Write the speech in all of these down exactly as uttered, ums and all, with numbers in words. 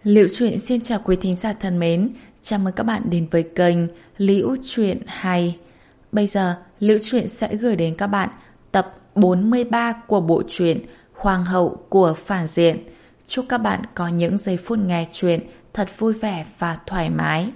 Liễu Chuyện xin chào quý thính giả thân mến, chào mừng các bạn đến với kênh Liễu Chuyện hay. Bây giờ, Liễu Chuyện sẽ gửi đến các bạn tập bốn mươi ba của bộ truyện Hoàng hậu của phản diện. Chúc các bạn có những giây phút nghe chuyện thật vui vẻ và thoải mái.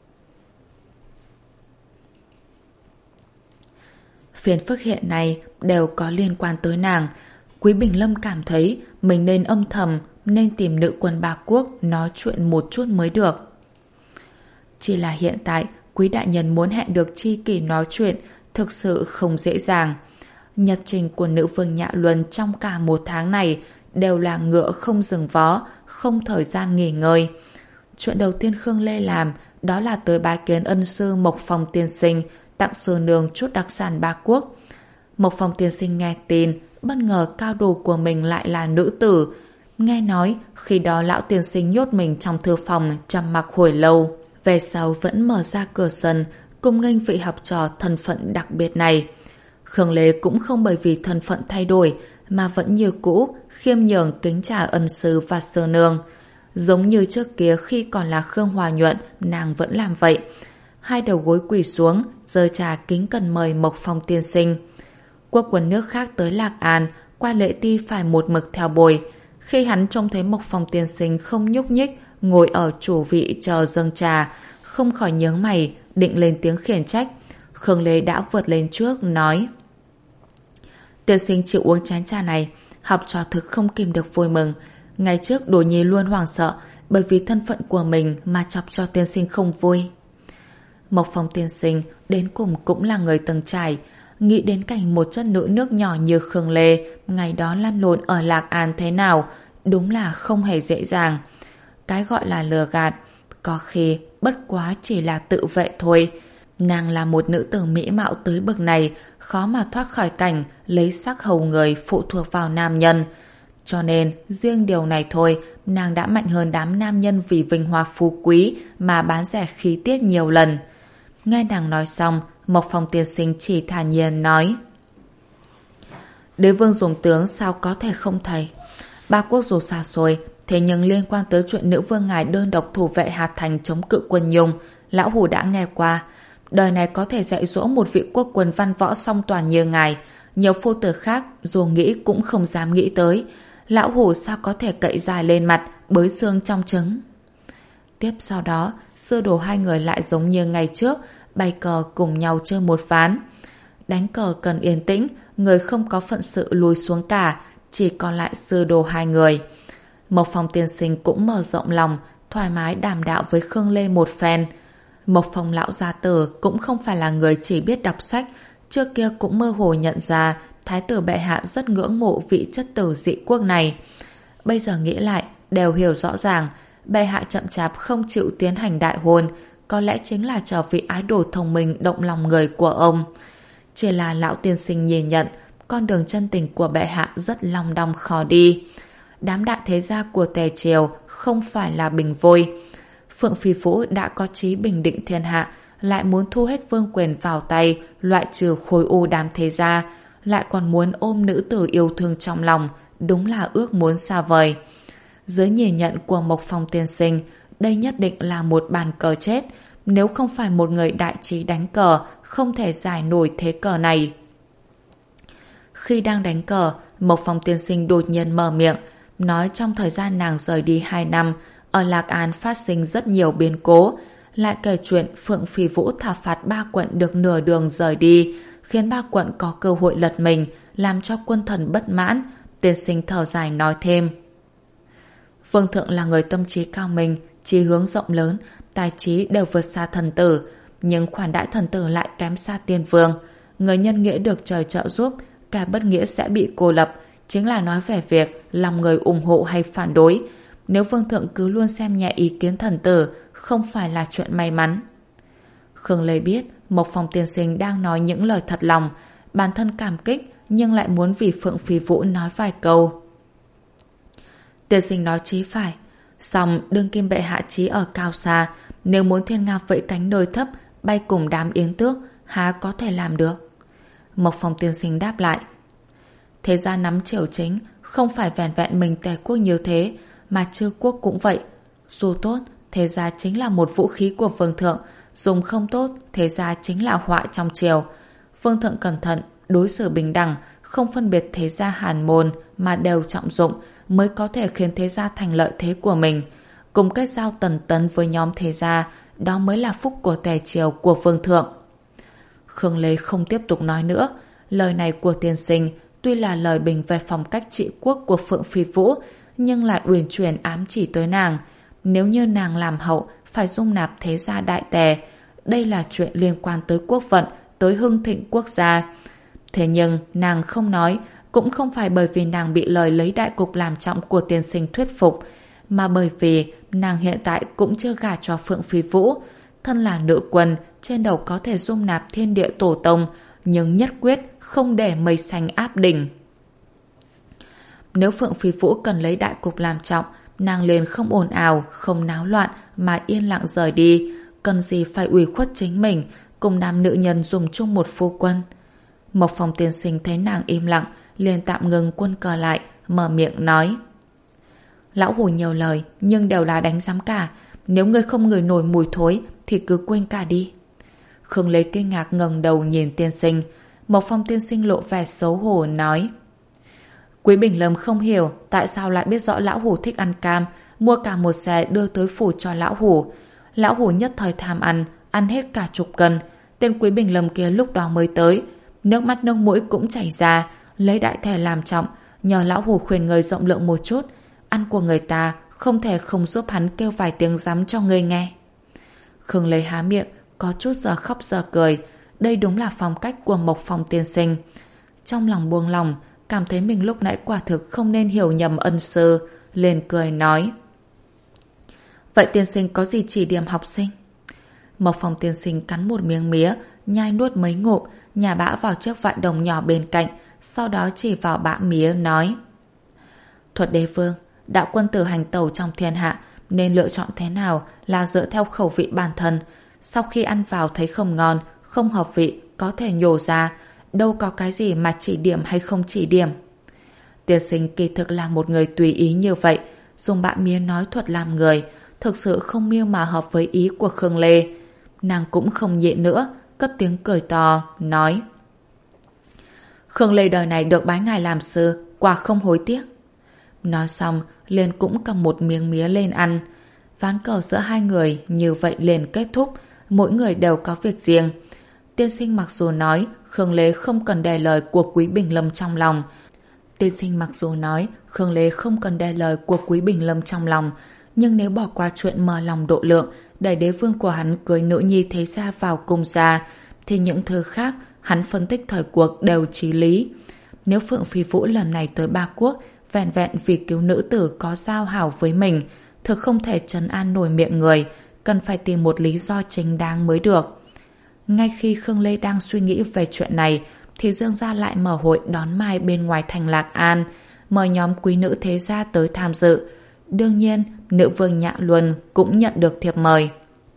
Phiền phức hiện nay đều có liên quan tới nàng. Quý Bình Lâm cảm thấy mình nên âm thầm, nên tìm nữ quân ba quốc nói chuyện một chút mới được. Chỉ là hiện tại Quý đại nhân muốn hẹn được tri kỷ nói chuyện thực sự không dễ dàng. Nhật trình của nữ vương Nhã Luân trong cả một tháng này đều là ngựa không dừng vó, không thời gian nghỉ ngơi. Chuyện đầu tiên Khương Lê làm đó là tới bái kiến ân sư Mộc Phong tiên sinh, tặng sư nương chút đặc sản ba quốc. Mộc Phong tiên sinh nghe tin, bất ngờ cao đồ của mình lại là nữ tử. Nghe nói khi đó lão tiên sinh nhốt mình trong thư phòng trầm mặc hồi lâu, về sau vẫn mở ra cửa sân cùng nghênh vị học trò thân phận đặc biệt này. Khương Lê cũng không bởi vì thân phận thay đổi mà vẫn như cũ khiêm nhường kính trả ân sư và sư nương. Giống như trước kia khi còn là Khương Hòa Nhuận, nàng vẫn làm vậy. Hai đầu gối quỳ xuống, giơ trà kính cẩn mời Mộc Phong tiên sinh. Quốc quân nước khác tới Lạc An, qua lễ ti phải một mực theo bồi. Khi hắn trông thấy Mộc Phong tiên sinh không nhúc nhích, ngồi ở chủ vị chờ dâng trà, không khỏi nhướng mày, định lên tiếng khiển trách. Khương Lê đã vượt lên trước, nói: Tiên sinh chịu uống chén trà này, học trò thực không kìm được vui mừng. Ngày trước Đồ Nhi luôn hoảng sợ bởi vì thân phận của mình mà chọc cho tiên sinh không vui. Mộc Phong tiên sinh đến cùng cũng là người từng trải, nghĩ đến cảnh một chất nữ nước nhỏ như Khương Lê ngày đó lăn lộn ở Lạc An thế nào, đúng là không hề dễ dàng. Cái gọi là lừa gạt, có khi bất quá chỉ là tự vệ thôi. Nàng là một nữ tử mỹ mạo tới bậc này, khó mà thoát khỏi cảnh lấy sắc hầu người phụ thuộc vào nam nhân. Cho nên, riêng điều này thôi, nàng đã mạnh hơn đám nam nhân vì vinh hoa phú quý mà bán rẻ khí tiết nhiều lần. Nghe nàng nói xong, Mộc Phong tiên sinh chỉ thản nhiên nói: Đế vương dùng tướng sao có thể không thầy. Ba quốc dù xa xôi, thế nhưng liên quan tới chuyện nữ vương ngài đơn độc thủ vệ Hà Thành chống cự quân Nhung, lão hủ đã nghe qua. Đời này có thể dạy dỗ một vị quốc quân văn võ song toàn như ngài, nhiều phu tử khác dù nghĩ cũng không dám nghĩ tới. Lão hủ sao có thể cậy dài lên mặt, bới xương trong trứng. Tiếp sau đó, sư đồ hai người lại giống như ngày trước, bày cờ cùng nhau chơi một ván. Đánh cờ cần yên tĩnh, người không có phận sự lùi xuống cả, chỉ còn lại sư đồ hai người. Mộc Phong tiên sinh cũng mở rộng lòng, thoải mái đàm đạo với Khương Lê một phen. Mộc Phong lão gia tử cũng không phải là người chỉ biết đọc sách, trước kia cũng mơ hồ nhận ra thái tử bệ hạ rất ngưỡng mộ vị chất tử dị quốc này. Bây giờ nghĩ lại, đều hiểu rõ ràng, bệ hạ chậm chạp không chịu tiến hành đại hôn, có lẽ chính là cho vị ái đồ thông minh động lòng người của ông. Chỉ là lão tiên sinh nhìn nhận, con đường chân tình của bệ hạ rất long đong khó đi. Đám đại thế gia của Tề Triều không phải là bình vôi. Phượng Phi Vũ đã có chí bình định thiên hạ, lại muốn thu hết vương quyền vào tay, loại trừ khối u đám thế gia, lại còn muốn ôm nữ tử yêu thương trong lòng, đúng là ước muốn xa vời. Dưới nhìn nhận của Mộc Phong tiên sinh, đây nhất định là một bàn cờ chết, nếu không phải một người đại trí đánh cờ, không thể giải nổi thế cờ này. Khi đang đánh cờ, Mộc Phong tiên sinh đột nhiên mở miệng, nói trong thời gian nàng rời đi hai năm, ở Lạc An phát sinh rất nhiều biến cố, lại kể chuyện Phượng Phi Vũ thảo phạt ba quận được nửa đường rời đi, khiến ba quận có cơ hội lật mình, làm cho quân thần bất mãn. Tiên sinh thở dài nói thêm: Vương thượng là người tâm trí cao minh, chí hướng rộng lớn, tài trí đều vượt xa thần tử, nhưng khoản đãi thần tử lại kém xa tiên vương. Người nhân nghĩa được trời trợ giúp, cả bất nghĩa sẽ bị cô lập, chính là nói về việc lòng người ủng hộ hay phản đối. Nếu vương thượng cứ luôn xem nhẹ ý kiến thần tử, không phải là chuyện may mắn. Khương Lê biết Mộc Phong tiên sinh đang nói những lời thật lòng, bản thân cảm kích nhưng lại muốn vì Phượng Phi Vũ nói vài câu. Tiên sinh nói chí phải, song đương kim bệ hạ chí ở cao xa, nếu muốn thiên nga vẫy cánh nơi thấp, bay cùng đám yến tước, há có thể làm được. Mộc Phong tiên sinh đáp lại: Thế gia nắm triều chính, không phải vẻn vẹn mình Tề quốc như thế, mà Chư quốc cũng vậy. Dù tốt, thế ra chính là một vũ khí của vương thượng, dùng không tốt, thế ra chính là họa trong triều. Vương thượng cẩn thận, đối xử bình đẳng, không phân biệt thế gia hàn môn mà đều trọng dụng, mới có thể khiến thế gia thành lợi thế của mình. Cùng kết giao tần tấn với nhóm thế gia, đó mới là phúc của tề triều của vương thượng. Khương Lê không tiếp tục nói nữa. Lời này của tiên sinh tuy là lời bình về phong cách trị quốc của Phượng Phi Vũ, nhưng lại uyển chuyển ám chỉ tới nàng. Nếu như nàng làm hậu, phải dung nạp thế gia đại tề. Đây là chuyện liên quan tới quốc vận, tới hưng thịnh quốc gia. Thế nhưng nàng không nói, cũng không phải bởi vì nàng bị lời lấy đại cục làm trọng của tiên sinh thuyết phục, mà bởi vì nàng hiện tại cũng chưa gả cho Phượng Phi Vũ. Thân là nữ quân, trên đầu có thể dung nạp thiên địa tổ tông, nhưng nhất quyết không để mây xanh áp đỉnh. Nếu Phượng Phi Vũ cần lấy đại cục làm trọng, nàng liền không ồn ào, không náo loạn mà yên lặng rời đi. Cần gì phải ủy khuất chính mình cùng nam nữ nhân dùng chung một phu quân. Mộc Phong tiên sinh thấy nàng im lặng, liền tạm ngừng quân cờ lại, mở miệng nói: Lão Hủ nhiều lời, nhưng đều là đánh giám cả. Nếu ngươi không ngửi nổi mùi thối thì cứ quên cả đi. Khương Lê kinh ngạc ngẩng đầu nhìn tiên sinh. Mộc Phong tiên sinh lộ vẻ xấu hổ nói: Quý Bình Lâm không hiểu tại sao lại biết rõ Lão Hủ thích ăn cam, mua cả một xe đưa tới phủ cho Lão Hủ. Lão Hủ nhất thời tham ăn, ăn hết cả chục cân. Tên Quý Bình Lâm kia lúc đó mới tới, nước mắt nước mũi cũng chảy ra, lấy đại thể làm trọng, nhờ Lão Hủ khuyên người rộng lượng một chút. Ăn của người ta không thể không giúp hắn kêu vài tiếng rắm cho người nghe. Khương Lê há miệng, có chút giờ khóc giờ cười. Đây đúng là phong cách của Mộc Phong tiên sinh. Trong lòng buông lòng, cảm thấy mình lúc nãy quả thực không nên hiểu nhầm ân sư, liền cười nói: Vậy tiên sinh có gì chỉ điểm học sinh? Mộc Phong tiên sinh cắn một miếng mía, nhai nuốt mấy ngụm, nhả bã vào chiếc vại đồng nhỏ bên cạnh, sau đó chỉ vào bã mía nói: Thuật đế vương, đạo quân tử hành tẩu trong thiên hạ, nên lựa chọn thế nào là dựa theo khẩu vị bản thân. Sau khi ăn vào thấy không ngon, không hợp vị, có thể nhổ ra, đâu có cái gì mà chỉ điểm hay không chỉ điểm. Tiên sinh kỳ thực là một người tùy ý như vậy, dùng bã mía nói thuật làm người, thực sự không miêu mà hợp với ý của Khương Lê. Nàng cũng không nhịn nữa, cất tiếng cười to, nói: Khương Lê đời này được bái ngài làm sư, quả không hối tiếc. Nói xong, liền cũng cầm một miếng mía lên ăn. Ván cờ giữa hai người như vậy liền kết thúc, mỗi người đều có việc riêng. Tiên sinh mặc dù nói Khương Lê không cần đè lời của Quý Bình Lâm trong lòng. Tiên sinh mặc dù nói Khương Lê không cần đè lời của Quý Bình Lâm trong lòng, nhưng nếu bỏ qua chuyện mở lòng độ lượng, đẩy đế vương của hắn cưới nữ nhi thế gia vào cung gia, thì những thứ khác hắn phân tích thời cuộc đều chí lý. Nếu Phượng Phi Vũ lần này tới Ba Quốc vẹn vẹn vì cứu nữ tử có giao hảo với mình, thực không thể trấn an nổi miệng người, cần phải tìm một lý do chính đáng mới được. Ngay khi Khương Lê đang suy nghĩ về chuyện này, thì Dương gia lại mở hội đón mai bên ngoài thành Lạc An, mời nhóm quý nữ thế gia tới tham dự. Đương nhiên, nữ vương Nhã Luân cũng nhận được thiệp mời.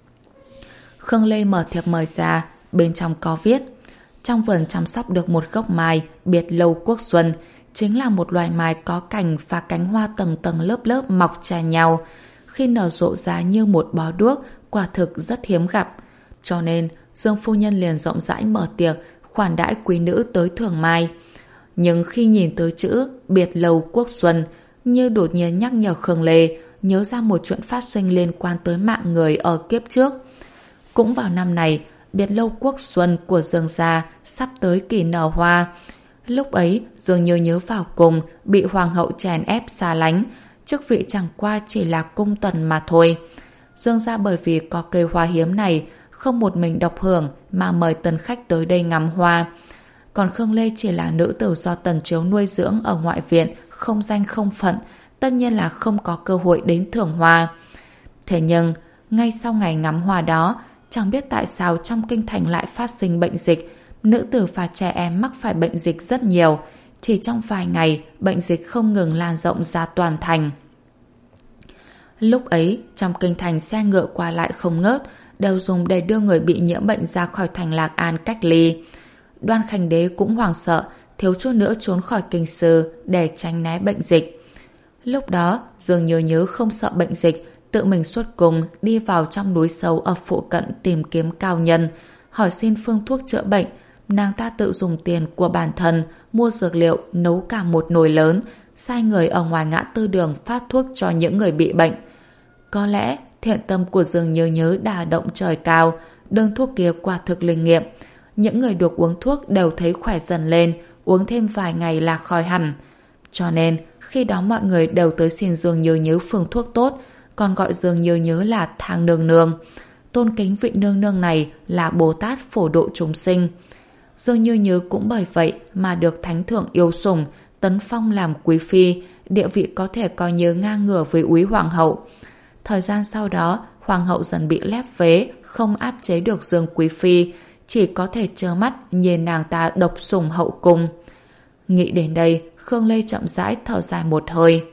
Khương Lê mở thiệp mời ra, bên trong có viết: trong vườn chăm sóc được một gốc mai biệt lâu quốc xuân, chính là một loài mai có cành và cánh hoa tầng tầng lớp lớp mọc chà nhau, khi nở rộ ra như một bó đuốc, quả thực rất hiếm gặp. Cho nên Dương phu nhân liền rộng rãi mở tiệc khoản đãi quý nữ tới thưởng mai. Nhưng khi nhìn tới chữ biệt lâu quốc xuân, như đột nhiên nhắc nhở Khương Lê nhớ ra một chuyện phát sinh liên quan tới mạng người ở kiếp trước. Cũng vào năm này, biệt lâu quốc xuân của Dương gia sắp tới kỳ nở hoa. Lúc ấy, Dương Như nhớ vào cùng bị hoàng hậu chèn ép xa lánh, chức vị chẳng qua chỉ là cung tần mà thôi. Dương gia bởi vì có cây hoa hiếm này, không một mình độc hưởng mà mời tân khách tới đây ngắm hoa. Còn Khương Lê chỉ là nữ tử do Tần Chiếu nuôi dưỡng ở ngoại viện, không danh không phận, tất nhiên là không có cơ hội đến thưởng hoa. Thế nhưng, ngay sau ngày ngắm hoa đó, chẳng biết tại sao trong kinh thành lại phát sinh bệnh dịch. Nữ tử và trẻ em mắc phải bệnh dịch rất nhiều. Chỉ trong vài ngày, bệnh dịch không ngừng lan rộng ra toàn thành. Lúc ấy, trong kinh thành xe ngựa qua lại không ngớt, đều dùng để đưa người bị nhiễm bệnh ra khỏi thành Lạc An cách ly. Đoan Khánh Đế cũng hoảng sợ, thiếu chút nữa trốn khỏi kinh sư để tránh né bệnh dịch. Lúc đó, dường như nhớ không sợ bệnh dịch, tự mình xuất cùng đi vào trong núi sâu ở phụ cận tìm kiếm cao nhân, hỏi xin phương thuốc chữa bệnh. Nàng ta tự dùng tiền của bản thân mua dược liệu, nấu cả một nồi lớn, sai người ở ngoài ngã tư đường phát thuốc cho những người bị bệnh. Có lẽ thiện tâm của Dương Nhớ Nhớ đả động trời cao, đơn thuốc kia quả thực linh nghiệm. Những người được uống thuốc đều thấy khỏe dần lên, uống thêm vài ngày là khỏi hẳn. Cho nên khi đó mọi người đều tới xin Dương Nhớ Nhớ phương thuốc tốt, còn gọi Dương Nhớ Nhớ là Thang Nương Nương. Tôn kính vị nương nương này là Bồ Tát phổ độ chúng sinh. Dương Như Nhớ cũng bởi vậy mà được thánh thượng yêu sủng, tấn phong làm quý phi, địa vị có thể coi như ngang ngửa với úy hoàng hậu. Thời gian sau đó, hoàng hậu dần bị lép vế, không áp chế được Dương quý phi, chỉ có thể trơ mắt nhìn nàng ta độc sủng hậu cung. Nghĩ đến đây, Khương Lê chậm rãi thở dài một hơi.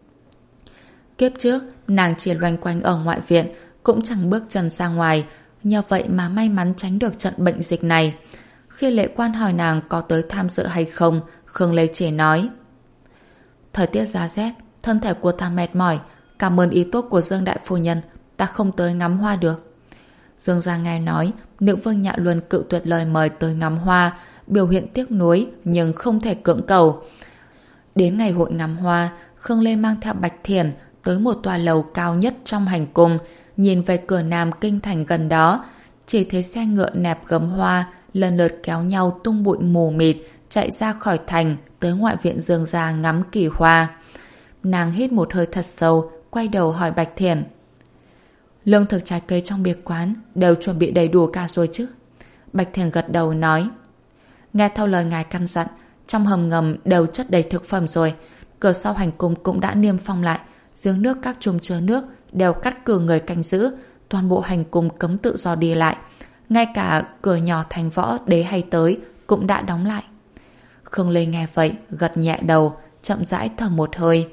Kiếp trước, nàng chỉ loanh quanh ở ngoại viện, cũng chẳng bước chân ra ngoài, nhờ vậy mà may mắn tránh được trận bệnh dịch này. Khi lệ quan hỏi nàng có tới tham dự hay không, Khương Lê chỉ nói: thời tiết giá rét, thân thể của ta mệt mỏi, cảm ơn ý tốt của Dương đại phu nhân, ta không tới ngắm hoa được. Dương gia nghe nói nữ vương Nhạ Luân cự tuyệt lời mời tới ngắm hoa, biểu hiện tiếc nuối nhưng không thể cưỡng cầu. Đến ngày hội ngắm hoa, Khương Lê mang theo Bạch Thiển tới một tòa lầu cao nhất trong hành cung, nhìn về cửa nam kinh thành gần đó, chỉ thấy xe ngựa nẹp gấm hoa lần lượt kéo nhau tung bụi mù mịt chạy ra khỏi thành tới ngoại viện Dương gia ngắm kỳ hoa. Nàng hít một hơi thật sâu, quay đầu hỏi Bạch Thiển: lương thực trái cây trong biệt quán đều chuẩn bị đầy đủ cả rồi chứ? Bạch Thiển gật đầu nói: nghe theo lời ngài căn dặn, trong hầm ngầm đều chất đầy thực phẩm rồi, cửa sau hành cung cũng đã niêm phong lại, giếng nước các chùm chứa nước đều cắt cử người canh giữ, toàn bộ hành cung cấm tự do đi lại, ngay cả cửa nhỏ thành võ đế hay tới cũng đã đóng lại. Khương Lê nghe vậy gật nhẹ đầu, chậm rãi thở một hơi.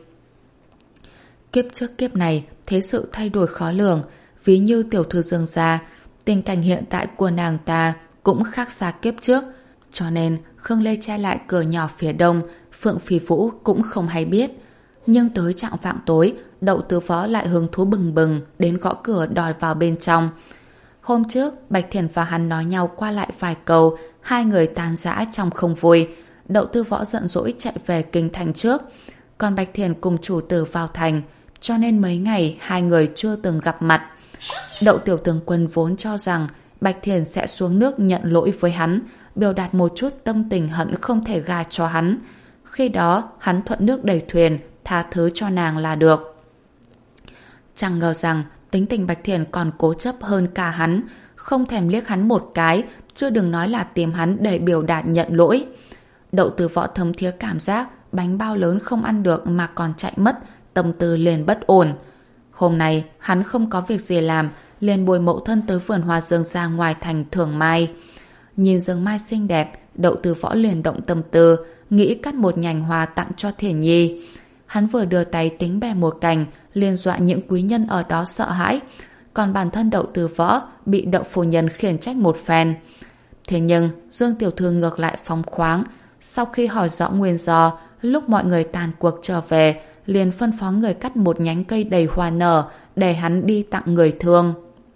Kiếp trước kiếp này thế sự thay đổi khó lường, ví như tiểu thư Dương gia, tình cảnh hiện tại của nàng ta cũng khác xa kiếp trước, cho nên Khương Lê che lại cửa nhỏ phía đông, Phượng Phi Vũ cũng không hay biết. Nhưng tới trạng vạng tối, Đậu Tứ Võ lại hứng thú bừng bừng đến gõ cửa đòi vào bên trong. Hôm trước, Bạch Thiển và hắn nói nhau qua lại vài câu, hai người tan rã trong không vui. Đậu Tư Võ giận dỗi chạy về kinh thành trước, còn Bạch Thiển cùng chủ tử vào thành, cho nên mấy ngày hai người chưa từng gặp mặt. Đậu Tiểu Tướng Quân vốn cho rằng Bạch Thiển sẽ xuống nước nhận lỗi với hắn, biểu đạt một chút tâm tình hận không thể gà cho hắn. Khi đó, hắn thuận nước đẩy thuyền, tha thứ cho nàng là được. Chẳng ngờ rằng tính tình Bạch Thiển còn cố chấp hơn cả hắn, không thèm liếc hắn một cái, chưa đừng nói là tìm hắn để biểu đạt nhận lỗi. Đậu Từ Võ thấm thía cảm giác bánh bao lớn không ăn được mà còn chạy mất, tâm tư liền bất ổn. Hôm nay hắn không có việc gì làm, liền bồi mẫu thân tới vườn hoa Dương gia ngoài thành thưởng mai. Nhìn rừng mai xinh đẹp, Đậu Từ Võ liền động tâm tư, nghĩ cắt một nhành hoa tặng cho Thiển Nhi. Hắn vừa đưa tay tính bè một cành, liền dọa những quý nhân ở đó sợ hãi, còn bản thân Đậu Từ Võ bị Đậu phu nhân khiển trách một phen. Thế nhưng Dương tiểu thư ngược lại phóng khoáng, sau khi hỏi rõ nguyên do, lúc mọi người tàn cuộc trở về, liền phân phó người cắt một nhánh cây đầy hoa nở để hắn đi tặng người thương.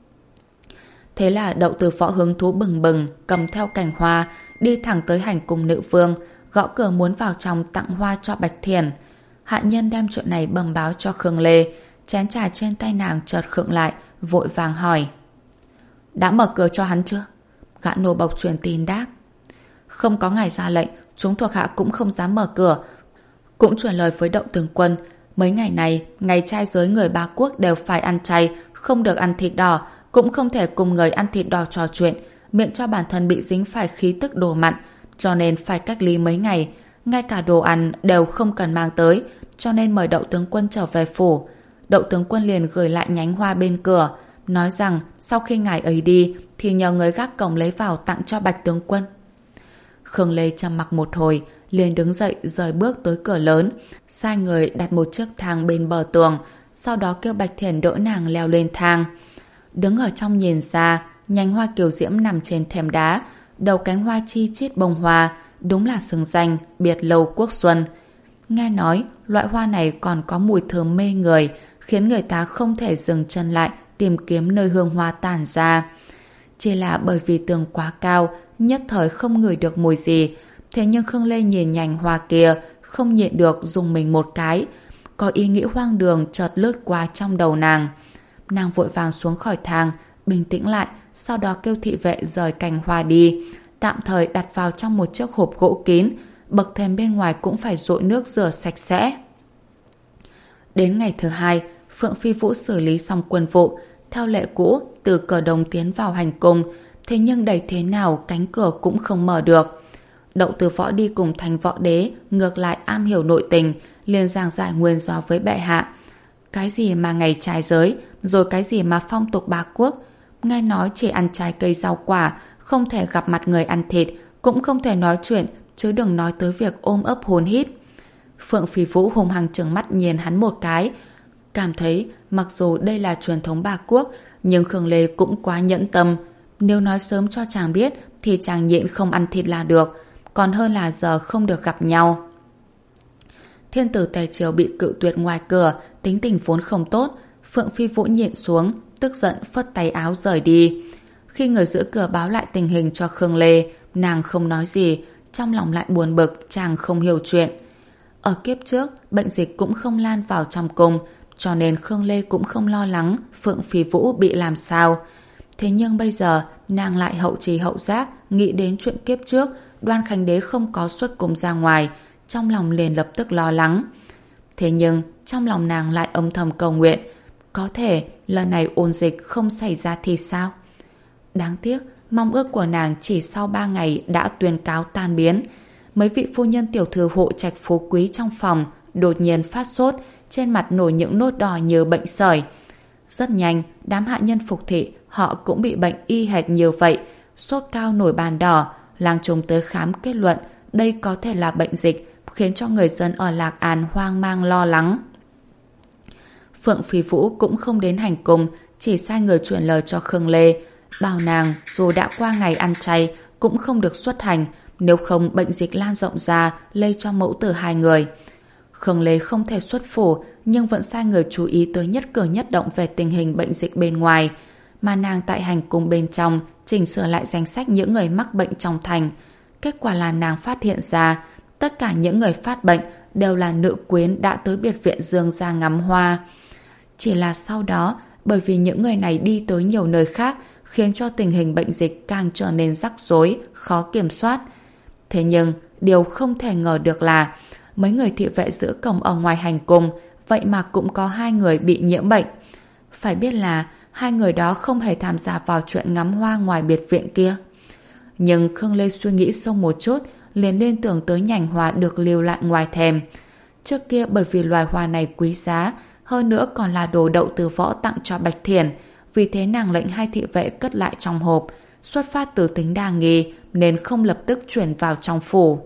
Thế là Đậu Từ Võ hứng thú bừng bừng, cầm theo cành hoa, đi thẳng tới hành cung nữ vương, gõ cửa muốn vào trong tặng hoa cho Bạch Thiển. Hạ nhân đem chuyện này bẩm báo cho Khương Lê, chén trà trên tay nàng chợt khựng lại, vội vàng hỏi: đã mở cửa cho hắn chưa? Gã nô bộc truyền tin đáp: không có ngài ra lệnh, chúng thuộc hạ cũng không dám mở cửa. Cũng truyền lời với Đậu tướng quân, mấy ngày này ngày trai giới người ba quốc đều phải ăn chay, không được ăn thịt đỏ, cũng không thể cùng người ăn thịt đỏ trò chuyện, miễn cho bản thân bị dính phải khí tức đồ mặn, cho nên phải cách ly mấy ngày, ngay cả đồ ăn đều không cần mang tới, cho nên mời Đậu tướng quân trở về phủ. Đậu tướng quân liền gửi lại nhánh hoa bên cửa, nói rằng sau khi ngài ấy đi thì nhờ người gác cổng lấy vào tặng cho Bạch tướng quân. Khương Lê trầm mặc một hồi, liền đứng dậy rời bước tới cửa lớn, sai người đặt một chiếc thang bên bờ tường, sau đó kêu Bạch Thiển đỡ nàng leo lên thang. Đứng ở trong nhìn ra, nhánh hoa kiều diễm nằm trên thềm đá, đầu cánh hoa chi chít bông hoa, đúng là xứng danh biệt lâu quốc xuân. Nghe nói loại hoa này còn có mùi thơm mê người, khiến người ta không thể dừng chân lại tìm kiếm nơi hương hoa tản ra. Chỉ là bởi vì tường quá cao, nhất thời không ngửi được mùi gì. Thế nhưng Khương Lê nhìn nhành hoa kia, không nhịn được dùng mình một cái. Có ý nghĩ hoang đường chợt lướt qua trong đầu nàng. Nàng vội vàng xuống khỏi thang, bình tĩnh lại, sau đó kêu thị vệ rời cành hoa đi, tạm thời đặt vào trong một chiếc hộp gỗ kín, bậc thềm bên ngoài cũng phải dội nước rửa sạch sẽ. Đến ngày thứ hai, Phượng Phi Vũ xử lý xong quân vụ, theo lệ cũ từ cửa đồng tiến vào hành cung, thế nhưng đẩy thế nào cánh cửa cũng không mở được. Đậu Từ Võ đi cùng Thành Võ Đế ngược lại am hiểu nội tình, liền giảng giải nguyên do với bệ hạ. Cái gì mà ngày trái giới, rồi cái gì mà phong tục bá quốc, nghe nói chỉ ăn trái cây rau quả, không thể gặp mặt người ăn thịt, cũng không thể nói chuyện, chứ đừng nói tới việc ôm ấp hôn hít. Phượng Phi Vũ hung hăng trừng mắt nhìn hắn một cái, cảm thấy mặc dù đây là truyền thống bá quốc, nhưng Khương Lê cũng quá nhẫn tâm. Nếu nói sớm cho chàng biết thì chàng nhịn không ăn thịt là được, còn hơn là giờ không được gặp nhau. Thiên tử Tề Triều bị cự tuyệt ngoài cửa, tính tình vốn không tốt. Phượng Phi Vũ nhịn xuống, tức giận phất tay áo rời đi. Khi người giữ cửa báo lại tình hình cho Khương Lê, nàng không nói gì, trong lòng lại buồn bực, chàng không hiểu chuyện. Ở kiếp trước, bệnh dịch cũng không lan vào trong cung, cho nên Khương Lê cũng không lo lắng Phượng Phi Vũ bị làm sao. Thế nhưng bây giờ, nàng lại hậu trì hậu giác, nghĩ đến chuyện kiếp trước, Đoan Khánh Đế không có xuất cung ra ngoài, trong lòng liền lập tức lo lắng. Thế nhưng, trong lòng nàng lại âm thầm cầu nguyện, có thể lần này ôn dịch không xảy ra thì sao? Đáng tiếc, mong ước của nàng chỉ sau ba ngày đã tuyên cáo tan biến. Mấy vị phu nhân tiểu thư hộ trạch phú quý trong phòng đột nhiên phát sốt, trên mặt nổi những nốt đỏ như bệnh sởi. Rất nhanh, đám hạ nhân phục thị họ cũng bị bệnh y hệt như vậy, sốt cao nổi bàn đỏ. Lang Trung tới khám kết luận đây có thể là bệnh dịch, khiến cho người dân ở Lạc An hoang mang lo lắng. Phượng Phi Vũ cũng không đến hành cung, chỉ sai người truyền lời cho Khương Lê, bảo nàng dù đã qua ngày ăn chay cũng không được xuất hành, nếu không bệnh dịch lan rộng ra lây cho mẫu tử hai người. Khương Lê không thể xuất phủ, nhưng vẫn sai người chú ý tới nhất cử nhất động về tình hình bệnh dịch bên ngoài, mà nàng tại hành cung bên trong chỉnh sửa lại danh sách những người mắc bệnh trong thành. Kết quả là nàng phát hiện ra tất cả những người phát bệnh đều là nữ quyến đã tới biệt viện Dương gia ngắm hoa. Chỉ là sau đó, bởi vì những người này đi tới nhiều nơi khác, khiến cho tình hình bệnh dịch càng trở nên rắc rối, khó kiểm soát. Thế nhưng, điều không thể ngờ được là mấy người thị vệ giữ cổng ở ngoài hành cung, vậy mà cũng có hai người bị nhiễm bệnh. Phải biết là hai người đó không hề tham gia vào chuyện ngắm hoa ngoài biệt viện kia. Nhưng Khương Lê suy nghĩ sâu một chút, liền liên tưởng tới nhành hoa được lưu lại ngoài thềm. Trước kia bởi vì loài hoa này quý giá, hơn nữa còn là đồ Đậu Từ Võ tặng cho Bạch Thiển, vì thế nàng lệnh hai thị vệ cất lại trong hộp, xuất phát từ tính đa nghi nên không lập tức chuyển vào trong phủ.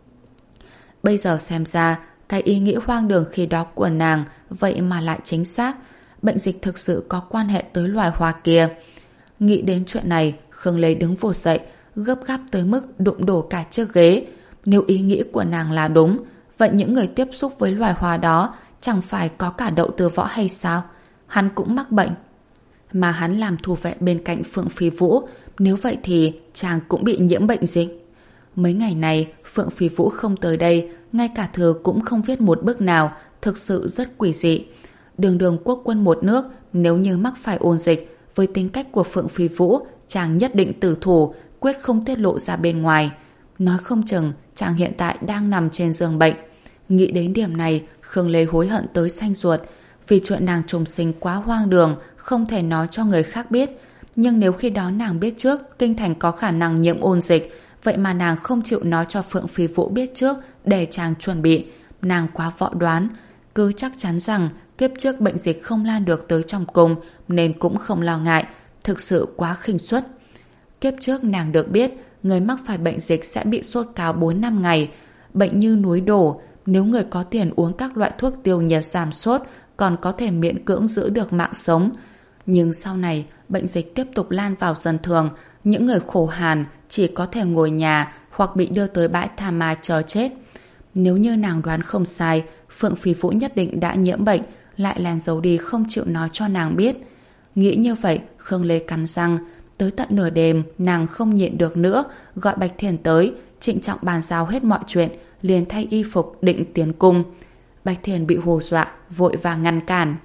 Bây giờ xem ra, cái ý nghĩ hoang đường khi đó của nàng vậy mà lại chính xác. Bệnh dịch thực sự có quan hệ tới loài hoa kia. Nghĩ đến chuyện này, Khương Lê đứng vụt dậy, gấp gáp tới mức đụng đổ cả chiếc ghế. Nếu ý nghĩ của nàng là đúng, vậy những người tiếp xúc với loài hoa đó chẳng phải có cả Đậu Từ Võ hay sao? Hắn cũng mắc bệnh. Mà hắn làm thủ vệ bên cạnh Phượng Phi Vũ, nếu vậy thì chàng cũng bị nhiễm bệnh dịch. Mấy ngày này, Phượng Phi Vũ không tới đây, ngay cả thư cũng không viết một bước nào, thực sự rất quỷ dị. Đường đường quốc quân một nước, nếu như mắc phải ôn dịch, với tính cách của Phượng Phi Vũ, chàng nhất định tử thủ, quyết không tiết lộ ra bên ngoài. Nói không chừng, chàng hiện tại đang nằm trên giường bệnh. Nghĩ đến điểm này, Khương Lê hối hận tới xanh ruột, vì chuyện nàng trùng sinh quá hoang đường, không thể nói cho người khác biết. Nhưng nếu khi đó nàng biết trước kinh thành có khả năng nhiễm ôn dịch, vậy mà nàng không chịu nói cho Phượng Phi Vũ biết trước để chàng chuẩn bị, nàng quá võ đoán. Cứ chắc chắn rằng kiếp trước bệnh dịch không lan được tới trong cung, nên cũng không lo ngại, thực sự quá khinh suất. Kiếp trước nàng được biết người mắc phải bệnh dịch sẽ bị sốt cao bốn năm ngày, bệnh như núi đổ. Nếu người có tiền uống các loại thuốc tiêu nhiệt giảm sốt, còn có thể miễn cưỡng giữ được mạng sống. Nhưng sau này, bệnh dịch tiếp tục lan vào dân thường, những người khổ hàn chỉ có thể ngồi nhà hoặc bị đưa tới bãi tha ma chờ chết. Nếu như nàng đoán không sai, Phượng Phi Vũ nhất định đã nhiễm bệnh, lại lén giấu đi không chịu nói cho nàng biết. Nghĩ như vậy, Khương Lê cắn răng. Tới tận nửa đêm, nàng không nhịn được nữa, gọi Bạch Thiền tới, trịnh trọng bàn giao hết mọi chuyện, liền thay y phục định tiến cung. Bạch Thiền bị hù dọa, vội vàng ngăn cản.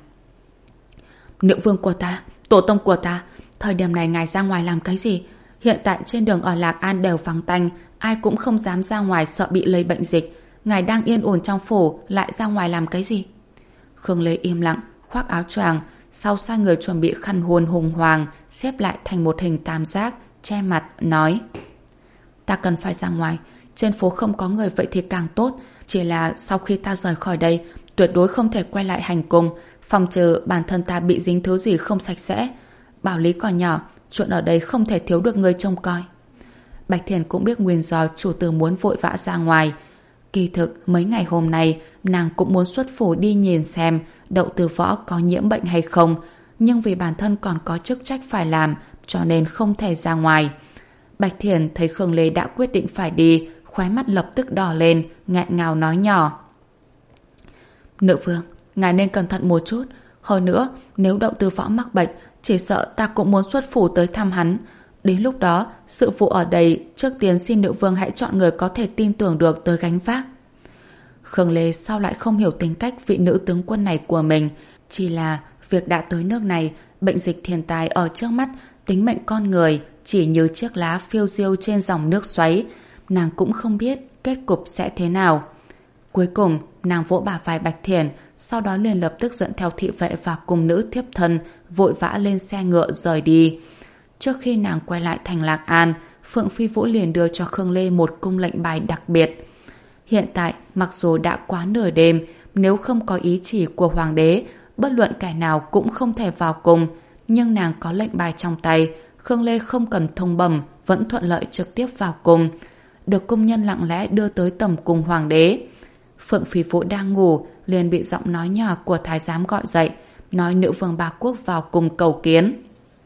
Nữ vương của ta, tổ tông của ta, thời điểm này ngài ra ngoài làm cái gì? Hiện tại trên đường ở Lạc An đều vắng tanh, ai cũng không dám ra ngoài sợ bị lây bệnh dịch. Ngài đang yên ổn trong phủ, lại ra ngoài làm cái gì? Khương Lê im lặng, khoác áo choàng, sau sai người chuẩn bị khăn hôn hùng hoàng, xếp lại thành một hình tam giác, che mặt, nói: Ta cần phải ra ngoài, trên phố không có người vậy thì càng tốt, chỉ là sau khi ta rời khỏi đây, tuyệt đối không thể quay lại hành cung, phòng trừ bản thân ta bị dính thứ gì không sạch sẽ. Bảo Lý còn nhỏ, chuyện ở đây không thể thiếu được người trông coi. Bạch Thiền cũng biết nguyên do chủ tử muốn vội vã ra ngoài. Kỳ thực mấy ngày hôm nay nàng cũng muốn xuất phủ đi nhìn xem Đậu Từ Võ có nhiễm bệnh hay không, nhưng vì bản thân còn có chức trách phải làm cho nên không thể ra ngoài. Bạch Thiền thấy Khương Lê đã quyết định phải đi, khóe mắt lập tức đỏ lên, nghẹn ngào nói nhỏ: Nữ vương, ngài nên cẩn thận một chút. Hơn nữa, nếu Đậu Từ Võ mắc bệnh, chỉ sợ ta cũng muốn xuất phủ tới thăm hắn. Đến lúc đó, sự vụ ở đây trước tiên xin nữ vương hãy chọn người có thể tin tưởng được tới gánh vác. Khương Lê sao lại không hiểu tính cách vị nữ tướng quân này của mình. Chỉ là việc đã tới nước này, bệnh dịch thiên tai ở trước mắt, tính mệnh con người chỉ như chiếc lá phiêu diêu trên dòng nước xoáy. Nàng cũng không biết kết cục sẽ thế nào. Cuối cùng, nàng vỗ bả vai Bạch Thiền, sau đó liền lập tức dẫn theo thị vệ và cung nữ thiếp thân vội vã lên xe ngựa rời đi. Trước khi nàng quay lại thành Lạc An, Phượng Phi Vũ liền đưa cho Khương Lê một cung lệnh bài đặc biệt. Hiện tại, mặc dù đã quá nửa đêm, nếu không có ý chỉ của hoàng đế, bất luận kẻ nào cũng không thể vào cung, nhưng nàng có lệnh bài trong tay, Khương Lê không cần thông bẩm, vẫn thuận lợi trực tiếp vào cung, được cung nhân lặng lẽ đưa tới tầm cung hoàng đế. Phượng Phi Vũ đang ngủ, liền bị giọng nói nhỏ của thái giám gọi dậy, nói nữ vương Ba Quốc vào cung cầu kiến.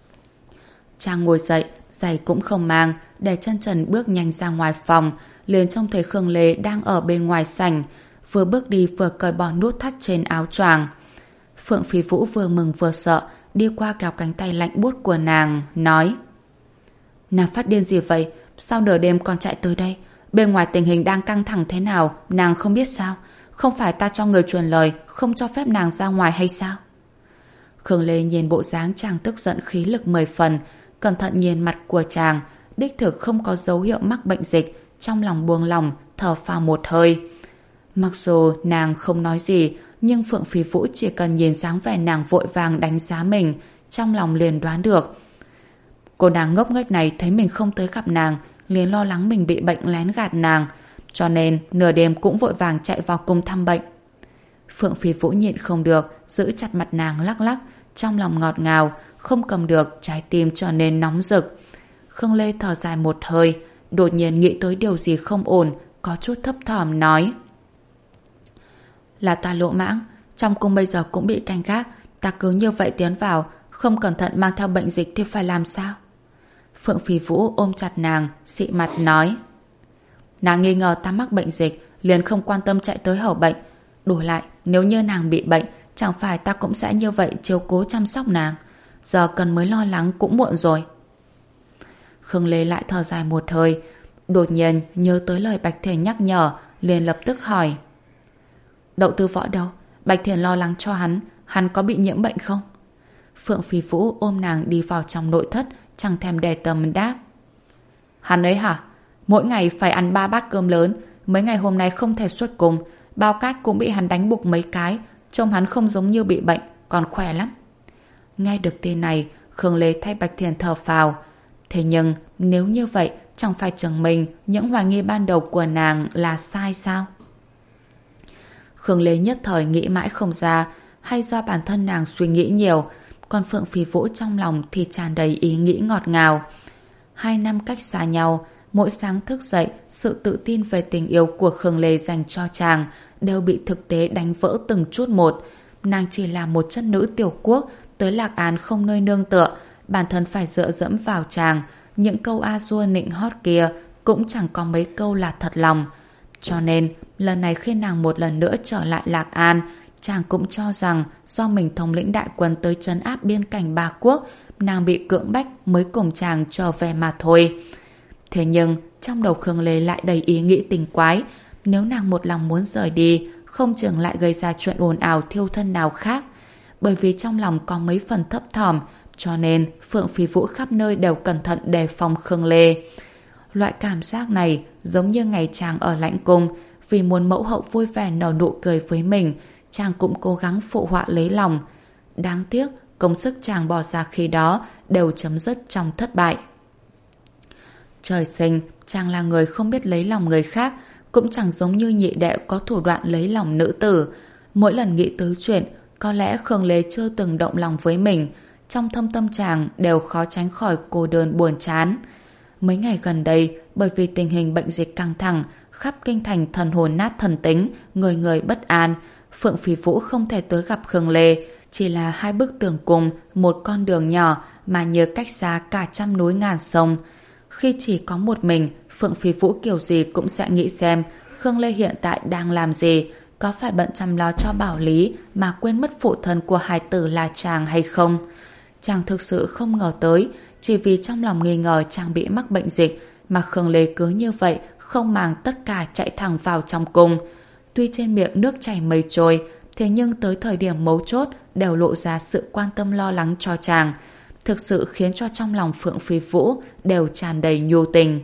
Chàng ngồi dậy, giày cũng không mang, để chân trần bước nhanh ra ngoài phòng, liền trông thấy Khương Lê đang ở bên ngoài sảnh, vừa bước đi vừa cởi bỏ nút thắt trên áo choàng. Phượng Phi Vũ vừa mừng vừa sợ, đi qua kéo cánh tay lạnh buốt của nàng, nói: Nàng phát điên gì vậy? Sao nửa đêm còn chạy tới đây? Bên ngoài tình hình đang căng thẳng thế nào, nàng không biết sao? Không phải ta cho người truyền lời, không cho phép nàng ra ngoài hay sao? Khương Lê nhìn bộ dáng chàng tức giận khí lực mười phần, cẩn thận nhìn mặt của chàng, đích thực không có dấu hiệu mắc bệnh dịch, trong lòng buông lòng, thở phào một hơi. Mặc dù nàng không nói gì, nhưng Phượng Phi Vũ chỉ cần nhìn dáng vẻ nàng vội vàng đánh giá mình, trong lòng liền đoán được. Cô nàng ngốc nghếch này thấy mình không tới gặp nàng, liền lo lắng mình bị bệnh lén gạt nàng, cho nên nửa đêm cũng vội vàng chạy vào cung thăm bệnh. Phượng Phi Vũ nhịn không được, giữ chặt mặt nàng lắc lắc, trong lòng ngọt ngào, không cầm được, trái tim trở nên nóng rực. Khương Lê thở dài một hơi, đột nhiên nghĩ tới điều gì không ổn, có chút thấp thỏm nói: Là ta lỗ mãng, trong cung bây giờ cũng bị canh gác, ta cứ như vậy tiến vào, không cẩn thận mang theo bệnh dịch thì phải làm sao? Phượng Phi Vũ ôm chặt nàng, xị mặt nói: Nàng nghi ngờ ta mắc bệnh dịch, liền không quan tâm chạy tới hầu bệnh. Đổi lại, nếu như nàng bị bệnh, chẳng phải ta cũng sẽ như vậy chiếu cố chăm sóc nàng. Giờ cần mới lo lắng cũng muộn rồi. Khương Lê lại thở dài một hơi, đột nhiên nhớ tới lời Bạch Thiền nhắc nhở, liền lập tức hỏi: Đậu Từ Võ đâu? Bạch Thiền lo lắng cho hắn, hắn có bị nhiễm bệnh không? Phượng Phi Vũ ôm nàng đi vào trong nội thất, chẳng thèm để tâm đáp: Hắn ấy hả? Mỗi ngày phải ăn ba bát cơm lớn, mấy ngày hôm nay không thể xuất cung, bao cát cũng bị hắn đánh bục mấy cái, trông hắn không giống như bị bệnh, còn khỏe lắm. Nghe được tin này, Khương Lê thay Bạch Thiền thở phào. Thế nhưng nếu như vậy, chẳng phải chứng minh những hoài nghi ban đầu của nàng là sai sao? Khương Lê nhất thời nghĩ mãi không ra, hay do bản thân nàng suy nghĩ nhiều, còn Phượng Phi Vũ trong lòng thì tràn đầy ý nghĩ ngọt ngào. Hai năm cách xa nhau, mỗi sáng thức dậy, sự tự tin về tình yêu của Khương Lê dành cho chàng đều bị thực tế đánh vỡ từng chút một. Nàng chỉ là một chất nữ tiểu quốc, tới Lạc An không nơi nương tựa, bản thân phải dựa dẫm vào chàng. Những câu a dua nịnh hót kia cũng chẳng có mấy câu là thật lòng. Cho nên, lần này khi nàng một lần nữa trở lại Lạc An, chàng cũng cho rằng do mình thống lĩnh đại quân tới trấn áp biên cảnh Ba Quốc, nàng bị cưỡng bách mới cùng chàng trở về mà thôi. Thế nhưng trong đầu Khương Lê lại đầy ý nghĩ tình quái, nếu nàng một lòng muốn rời đi, không chừng lại gây ra chuyện ồn ào thiêu thân nào khác. Bởi vì trong lòng có mấy phần thấp thỏm, cho nên Phượng Phi Vũ khắp nơi đều cẩn thận đề phòng Khương Lê. Loại cảm giác này giống như ngày chàng ở lãnh cung, vì muốn mẫu hậu vui vẻ nở nụ cười với mình, chàng cũng cố gắng phụ họa lấy lòng. Đáng tiếc, công sức chàng bỏ ra khi đó đều chấm dứt trong thất bại. Trời sinh, chàng là người không biết lấy lòng người khác, cũng chẳng giống như nhị đệ có thủ đoạn lấy lòng nữ tử. Mỗi lần nghĩ tới chuyện, có lẽ Khương Lê chưa từng động lòng với mình, trong thâm tâm chàng đều khó tránh khỏi cô đơn buồn chán. Mấy ngày gần đây, bởi vì tình hình bệnh dịch căng thẳng, khắp kinh thành thần hồn nát thần tính, người người bất an, Phượng Phi Vũ không thể tới gặp Khương Lê, chỉ là hai bức tường cùng, một con đường nhỏ mà như cách xa cả trăm núi ngàn sông. Khi chỉ có một mình, Phượng Phi Vũ kiểu gì cũng sẽ nghĩ xem Khương Lê hiện tại đang làm gì, có phải bận chăm lo cho Bảo Lý mà quên mất phụ thân của hài tử là chàng hay không. Chàng thực sự không ngờ tới, chỉ vì trong lòng nghi ngờ chàng bị mắc bệnh dịch mà Khương Lê cứ như vậy không màng tất cả chạy thẳng vào trong cung. Tuy trên miệng nước chảy mây trôi, thế nhưng tới thời điểm mấu chốt đều lộ ra sự quan tâm lo lắng cho chàng, thực sự khiến cho trong lòng Phượng Phi Vũ đều tràn đầy nhu tình.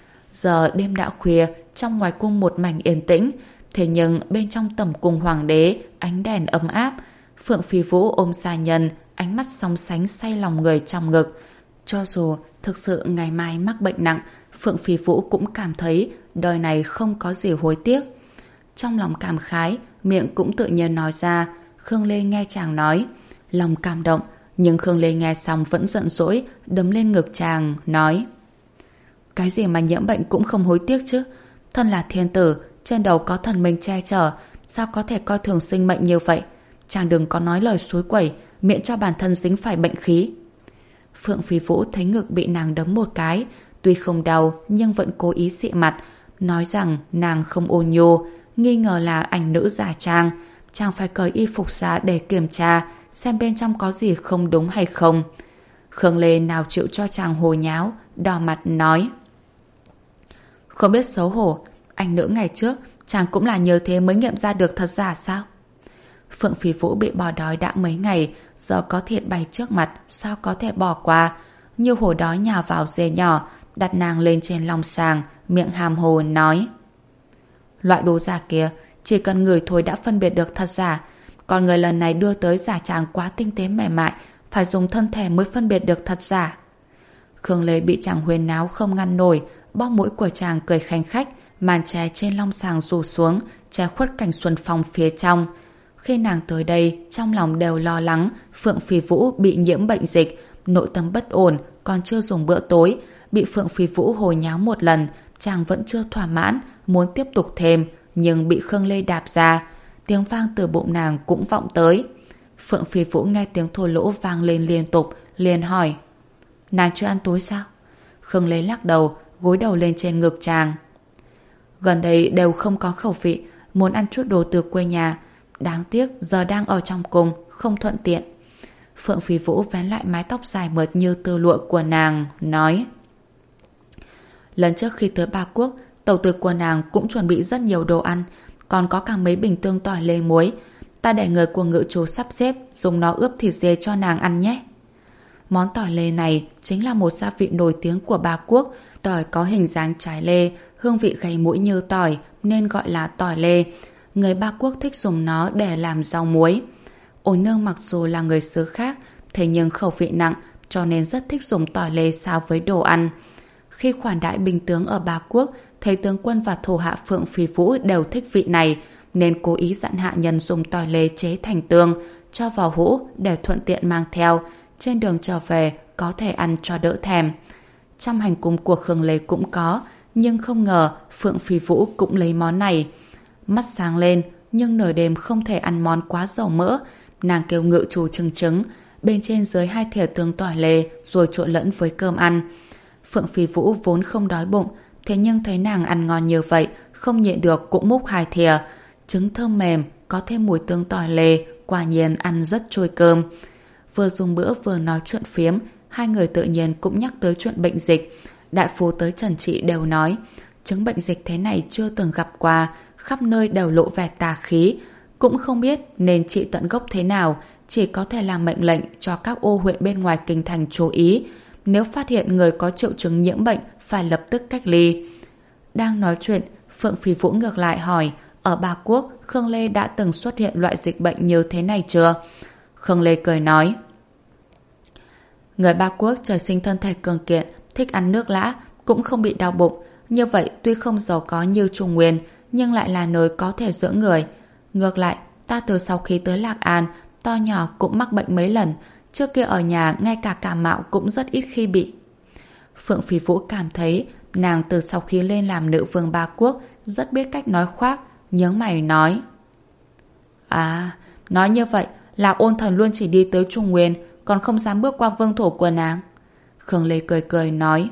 Giờ đêm đã khuya, trong ngoài cung một mảnh yên tĩnh, thế nhưng bên trong tẩm cung hoàng đế ánh đèn ấm áp. Phượng Phi Vũ ôm gia nhân, ánh mắt song sánh say lòng người trong ngực. Cho dù thực sự ngày mai mắc bệnh nặng, Phượng Phi Vũ cũng cảm thấy đời này không có gì hối tiếc. Trong lòng cảm khái, miệng cũng tự nhiên nói ra. Khương Lê nghe chàng nói, lòng cảm động, nhưng Khương Lê nghe xong vẫn giận dỗi, đấm lên ngực chàng, nói: cái gì mà nhiễm bệnh cũng không hối tiếc chứ? Thân là thiên tử, trên đầu có thần minh che chở, sao có thể coi thường sinh mệnh như vậy? Chàng đừng có nói lời suối quẩy, miễn cho bản thân dính phải bệnh khí. Phượng Phi Vũ thấy ngực bị nàng đấm một cái, tuy không đau nhưng vẫn cố ý xị mặt, nói rằng nàng không ôn nhu, nghi ngờ là ảnh nữ giả trang, chàng phải cởi y phục ra để kiểm tra xem bên trong có gì không đúng hay không. Khương Lê nào chịu cho chàng hồ nháo, đỏ mặt nói: không biết xấu hổ, ảnh nữ ngày trước chàng cũng là nhờ thế mới nghiệm ra được thật giả sao? Phượng Phi Vũ bị bỏ đói đã mấy ngày, giờ có thịt bày trước mặt, sao có thể bỏ qua? Như hổ đói nhào vào dê nhỏ, đặt nàng lên trên lòng sàng, miệng hàm hồ nói: loại đồ giả kia, chỉ cần người thôi đã phân biệt được thật giả. Còn người lần này đưa tới giả chàng quá tinh tế mềm mại, phải dùng thân thể mới phân biệt được thật giả. Khương Lê bị chàng huyên náo không ngăn nổi, bóp mũi của chàng cười khanh khách, màn che trên long sàng rủ xuống, che khuất cảnh xuân phong phía trong. Khi nàng tới đây, trong lòng đều lo lắng Phượng Phi Vũ bị nhiễm bệnh dịch, nội tâm bất ổn, còn chưa dùng bữa tối, bị Phượng Phi Vũ hồ nháo một lần, chàng vẫn chưa thỏa mãn, muốn tiếp tục thêm, nhưng bị Khương Lê đạp ra. Tiếng vang từ bụng nàng cũng vọng tới. Phượng Phi Vũ nghe tiếng thô lỗ vang lên liên tục, liền hỏi: nàng chưa ăn tối sao? Khương Lê lắc đầu, gối đầu lên trên ngực chàng. Gần đây đều không có khẩu vị, muốn ăn chút đồ từ quê nhà, đáng tiếc giờ đang ở trong cung, không thuận tiện. Phượng Phi Vũ vén lại mái tóc dài mượt như tơ lụa của nàng, nói: lần trước khi tới Ba Quốc, tẩu tử của nàng cũng chuẩn bị rất nhiều đồ ăn, còn có cả mấy bình tương tỏi lê muối. Ta để người của ngự chủ sắp xếp dùng nó ướp thịt dê cho nàng ăn nhé. Món tỏi lê này chính là một gia vị nổi tiếng của Ba Quốc. Tỏi có hình dáng trái lê, hương vị gầy mũi như tỏi nên gọi là tỏi lê. Người Ba Quốc thích dùng nó để làm rau muối. Ôn nương mặc dù là người xứ khác, thế nhưng khẩu vị nặng, cho nên rất thích dùng tỏi lê xào với đồ ăn. Khi khoản đãi binh tướng ở Ba Quốc, thấy tướng quân và thủ hạ Phượng Phi Vũ đều thích vị này, nên cố ý dặn hạ nhân dùng tỏi lê chế thành tương, cho vào hũ để thuận tiện mang theo, trên đường trở về có thể ăn cho đỡ thèm. Trong hành cung của Khương Lê cũng có, nhưng không ngờ Phượng Phi Vũ cũng lấy món này. Mắt sáng lên, nhưng nửa đêm không thể ăn món quá dầu mỡ, nàng kêu ngự chủ trưng trứng, bên trên dưới hai thìa tương tỏi lê rồi trộn lẫn với cơm ăn. Phượng Phi Vũ vốn không đói bụng, thế nhưng thấy nàng ăn ngon như vậy, không nhịn được cũng múc hai thìa. Trứng thơm mềm, có thêm mùi tương tỏi lê, quả nhiên ăn rất trôi cơm. Vừa dùng bữa vừa nói chuyện phiếm, hai người tự nhiên cũng nhắc tới chuyện bệnh dịch. Đại phu tới trần trị đều nói, chứng bệnh dịch thế này chưa từng gặp qua, khắp nơi đều lộ vẻ tà khí, cũng không biết nên trị tận gốc thế nào, chỉ có thể làm mệnh lệnh cho các ô huyện bên ngoài kinh thành chú ý. Nếu phát hiện người có triệu chứng nhiễm bệnh, phải lập tức cách ly. Đang nói chuyện, Phượng Phì Vũ ngược lại hỏi, ở Ba Quốc, Khương Lê đã từng xuất hiện loại dịch bệnh như thế này chưa? Khương Lê cười nói, người Ba Quốc trời sinh thân thể cường kiện, thích ăn nước lã, cũng không bị đau bụng. Như vậy tuy không giàu có như Trung Nguyên, nhưng lại là nơi có thể dưỡng người. Ngược lại, ta từ sau khi tới Lạc An, to nhỏ cũng mắc bệnh mấy lần. Trước kia ở nhà, ngay cả cảm mạo cũng rất ít khi bị. Phượng Phì Vũ cảm thấy nàng từ sau khi lên làm nữ vương Ba Quốc rất biết cách nói khoác, nhớ mày nói. À, nói như vậy là Ôn Thần luôn chỉ đi tới Trung Nguyên, còn không dám bước qua vương thổ của nàng. Khương Lê cười cười nói,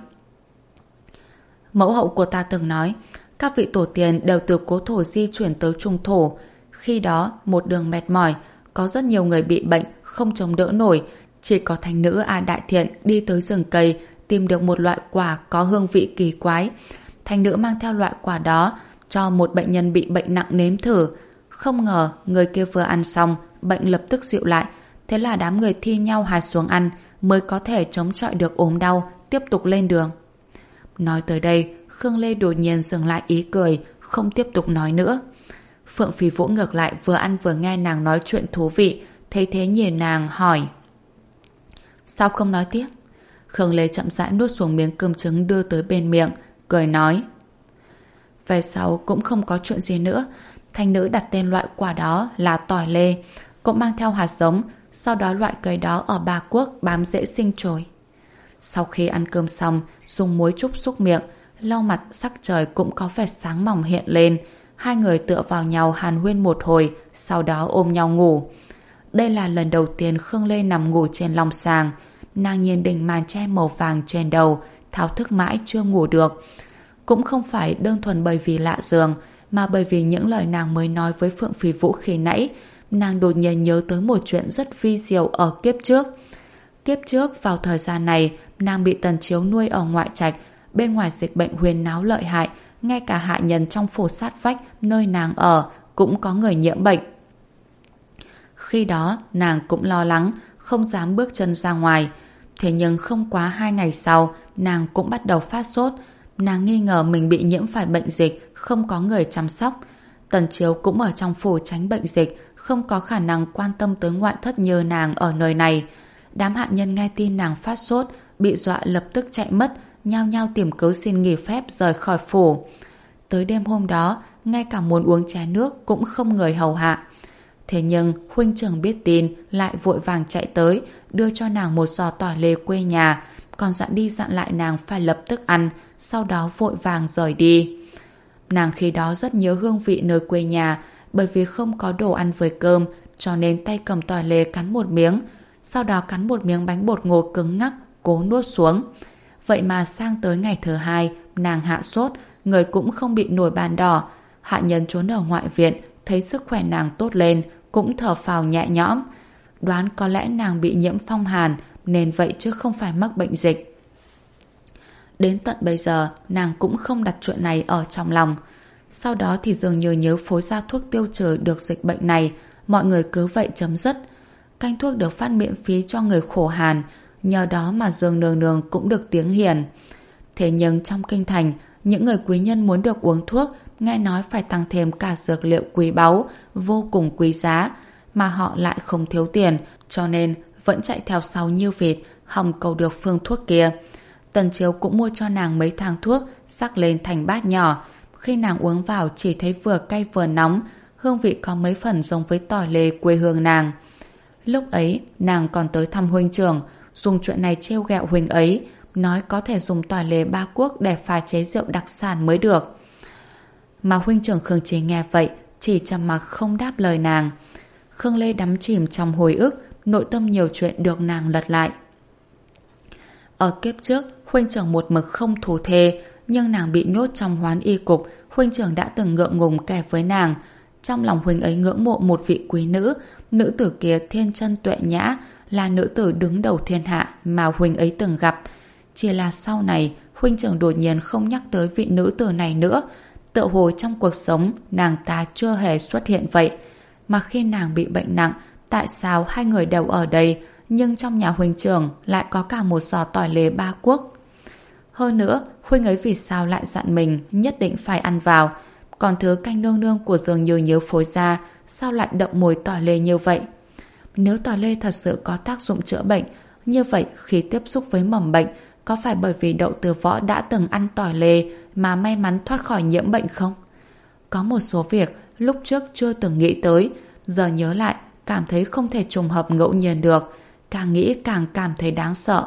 mẫu hậu của ta từng nói, các vị tổ tiên đều từ cố thổ di chuyển tới trung thổ. Khi đó, một đường mệt mỏi, có rất nhiều người bị bệnh, không chống đỡ nổi. Chỉ có thánh nữ A Đại Thiện đi tới rừng cây, tìm được một loại quả có hương vị kỳ quái. Thánh nữ mang theo loại quả đó, cho một bệnh nhân bị bệnh nặng nếm thử. Không ngờ, người kia vừa ăn xong, bệnh lập tức dịu lại. Thế là đám người thi nhau hái xuống ăn, mới có thể chống chọi được ốm đau, tiếp tục lên đường. Nói tới đây, Khương Lê đột nhiên dừng lại ý cười, không tiếp tục nói nữa. Phượng Phì Vũ ngược lại vừa ăn vừa nghe nàng nói chuyện thú vị, thấy thế nhìn nàng hỏi, sao không nói tiếp? Khương Lê chậm rãi nuốt xuống miếng cơm trứng đưa tới bên miệng, cười nói, về sau cũng không có chuyện gì nữa. Thanh nữ đặt tên loại quả đó là tỏi lê, cũng mang theo hạt giống, sau đó loại cây đó ở Ba Quốc bám dễ sinh trồi. Sau khi ăn cơm xong, dùng muối trúc xúc miệng, lau mặt, sắc trời cũng có vẻ sáng mỏng hiện lên. Hai người tựa vào nhau hàn huyên một hồi, sau đó ôm nhau ngủ. Đây là lần đầu tiên Khương Lê nằm ngủ trên lòng sàng. Nàng nhìn đỉnh màn che màu vàng trên đầu, thao thức mãi chưa ngủ được. Cũng không phải đơn thuần bởi vì lạ giường, mà bởi vì những lời nàng mới nói với Phượng Phì Vũ khi nãy. Nàng đột nhiên nhớ tới một chuyện rất vi diệu ở kiếp trước. Kiếp trước, vào thời gian này, nàng bị Tần Chiếu nuôi ở ngoại trạch, bên ngoài dịch bệnh huyền náo lợi hại, ngay cả hạ nhân trong phủ sát vách nơi nàng ở cũng có người nhiễm bệnh. Khi đó, nàng cũng lo lắng, không dám bước chân ra ngoài. Thế nhưng không quá hai ngày sau, nàng cũng bắt đầu phát sốt. Nàng nghi ngờ mình bị nhiễm phải bệnh dịch, không có người chăm sóc. Tần Chiếu cũng ở trong phủ tránh bệnh dịch, không có khả năng quan tâm tới ngoại thất như nàng ở nơi này. Đám hạ nhân nghe tin nàng phát sốt, bị dọa lập tức chạy mất, nhao nhao tìm cớ xin nghỉ phép rời khỏi phủ. Tới đêm hôm đó, ngay cả muốn uống chén nước cũng không người hầu hạ. Thế nhưng huynh trưởng biết tin lại vội vàng chạy tới, đưa cho nàng một giò tỏi lê quê nhà, còn dặn đi dặn lại nàng phải lập tức ăn, sau đó vội vàng rời đi. Nàng khi đó rất nhớ hương vị nơi quê nhà, bởi vì không có đồ ăn với cơm, cho nên tay cầm tỏi lê cắn một miếng, sau đó cắn một miếng bánh bột ngô cứng ngắc, cố nuốt xuống. Vậy mà sang tới ngày thứ hai, nàng hạ sốt, người cũng không bị nổi ban đỏ. Hạ nhân trốn ở ngoại viện, thấy sức khỏe nàng tốt lên, cũng thở phào nhẹ nhõm. Đoán có lẽ nàng bị nhiễm phong hàn, nên vậy chứ không phải mắc bệnh dịch. Đến tận bây giờ, nàng cũng không đặt chuyện này ở trong lòng. Sau đó thì dường như nhớ phối ra thuốc tiêu trừ được dịch bệnh này, mọi người cứ vậy chấm dứt. Canh thuốc được phát miễn phí cho người khổ hàn, nhờ đó mà Dương Nương Nương cũng được tiếng hiền. Thế nhưng trong kinh thành, những người quý nhân muốn được uống thuốc, nghe nói phải tăng thêm cả dược liệu quý báu, vô cùng quý giá, mà họ lại không thiếu tiền, cho nên vẫn chạy theo sau như vịt, hòng cầu được phương thuốc kia. Tần Chiếu cũng mua cho nàng mấy thang thuốc, sắc lên thành bát nhỏ. Khi nàng uống vào chỉ thấy vừa cay vừa nóng, hương vị có mấy phần giống với tỏi lê quê hương nàng. Lúc ấy, nàng còn tới thăm huynh trưởng, dùng chuyện này trêu ghẹo huynh ấy, nói có thể dùng tỏi lê Ba Quốc để pha chế rượu đặc sản mới được. Mà huynh trưởng Khương Chí nghe vậy, chỉ trầm mặc không đáp lời nàng. Khương Lê đắm chìm trong hồi ức, nội tâm nhiều chuyện được nàng lật lại. Ở kiếp trước, huynh trưởng một mực không thù thê, nhưng nàng bị nhốt trong hoán y cục, huynh trưởng đã từng ngượng ngùng kể với nàng. Trong lòng huynh ấy ngưỡng mộ một vị quý nữ, nữ tử kia thiên chân tuệ nhã, là nữ tử đứng đầu thiên hạ mà huynh ấy từng gặp. Chỉ là sau này, huynh trưởng đột nhiên không nhắc tới vị nữ tử này nữa. Tựa hồ trong cuộc sống, nàng ta chưa hề xuất hiện vậy. Mà khi nàng bị bệnh nặng, tại sao hai người đều ở đây, nhưng trong nhà huynh trưởng lại có cả một giò tỏi lê ba quốc? Hơn nữa, huynh ấy vì sao lại dặn mình nhất định phải ăn vào? Còn thứ canh nương nương của Dường Như nhớ phối ra, sao lại đậm mùi tỏi lê như vậy? Nếu tỏi lê thật sự có tác dụng chữa bệnh, như vậy khi tiếp xúc với mầm bệnh, có phải bởi vì Đậu Từ Võ đã từng ăn tỏi lê mà may mắn thoát khỏi nhiễm bệnh không? Có một số việc lúc trước chưa từng nghĩ tới, giờ nhớ lại cảm thấy không thể trùng hợp ngẫu nhiên được, càng nghĩ càng cảm thấy đáng sợ.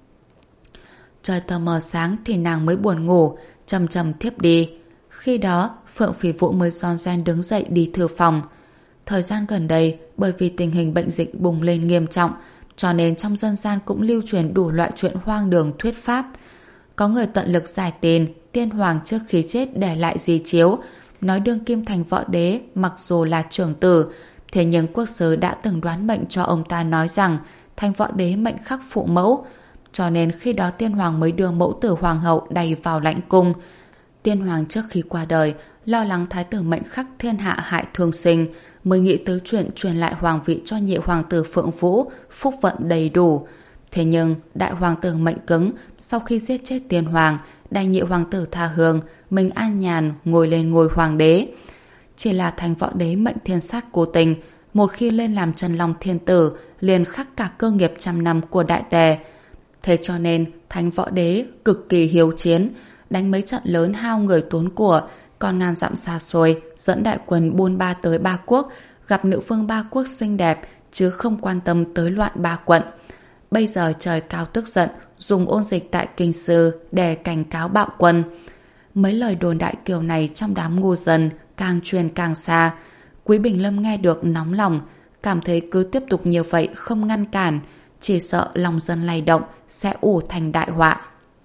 Trời tờ mờ sáng thì nàng mới buồn ngủ, chầm chầm thiếp đi. Khi đó, Phượng Phỉ Vũ mới rón rén đứng dậy đi thư phòng. Thời gian gần đây, bởi vì tình hình bệnh dịch bùng lên nghiêm trọng, cho nên trong dân gian cũng lưu truyền đủ loại chuyện hoang đường thuyết pháp. Có người tận lực giải tiền, tiên hoàng trước khi chết để lại di chiếu, nói đương kim thành võ đế mặc dù là trưởng tử, thế nhưng quốc sứ đã từng đoán mệnh cho ông ta nói rằng thành võ đế mệnh khắc phụ mẫu, cho nên khi đó tiên hoàng mới đưa mẫu tử hoàng hậu đầy vào lãnh cung. Tiên hoàng trước khi qua đời lo lắng thái tử mệnh khắc thiên hạ hại thương sinh, mới nghĩ tới chuyện truyền lại hoàng vị cho nhị hoàng tử Phượng Vũ, phúc vận đầy đủ. Thế nhưng đại hoàng tử mệnh cứng, sau khi giết chết tiên hoàng, đành nhị hoàng tử tha hương, mình an nhàn ngồi lên ngôi hoàng đế. Chỉ là thành võ đế mệnh thiên sát cố tình, một khi lên làm Chân Long thiên tử, liền khắc cả cơ nghiệp trăm năm của đại tề. Thế cho nên thành võ đế cực kỳ hiếu chiến, đánh mấy trận lớn hao người tốn của, còn ngàn dặm xa xôi dẫn đại quân buôn ba tới ba quốc, gặp nữ vương ba quốc xinh đẹp, chứ không quan tâm tới loạn ba quận. Bây giờ trời cao tức giận, dùng ôn dịch tại kinh sư để cảnh cáo bạo quân. Mấy lời đồn đại kiểu này trong đám ngu dân càng truyền càng xa. Quý Bình Lâm nghe được nóng lòng, cảm thấy cứ tiếp tục như vậy không ngăn cản, chỉ sợ lòng dân lay động sẽ ủ thành đại họa.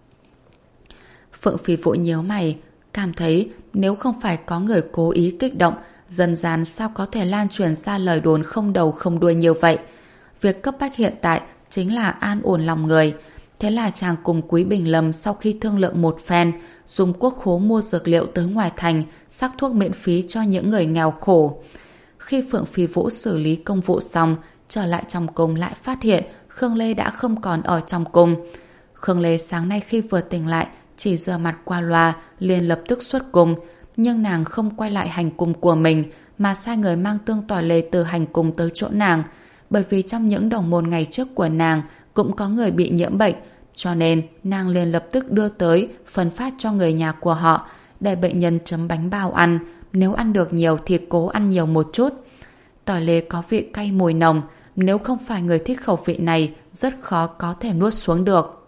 Phượng Phỉ Vũ nhíu mày, cảm thấy nếu không phải có người cố ý kích động, dân gian sao có thể lan truyền ra lời đồn không đầu không đuôi như vậy. Việc cấp bách hiện tại chính là an ổn lòng người. Thế là chàng cùng Quý Bình Lâm sau khi thương lượng một phen, dùng quốc khố mua dược liệu tới ngoài thành, sắc thuốc miễn phí cho những người nghèo khổ. Khi Phượng Phỉ Vũ xử lý công vụ xong, trở lại trong cung lại phát hiện Khương Lê đã không còn ở trong cung. Khương Lê sáng nay khi vừa tỉnh lại, chỉ rửa mặt qua loa, liền lập tức xuất cung. Nhưng nàng không quay lại hành cung của mình, mà sai người mang tương tỏi lê từ hành cung tới chỗ nàng. Bởi vì trong những đồng môn ngày trước của nàng cũng có người bị nhiễm bệnh, cho nên nàng liền lập tức đưa tới phân phát cho người nhà của họ, để bệnh nhân chấm bánh bao ăn. Nếu ăn được nhiều thì cố ăn nhiều một chút. Tỏi lê có vị cay mùi nồng, nếu không phải người thích khẩu vị này, rất khó có thể nuốt xuống được.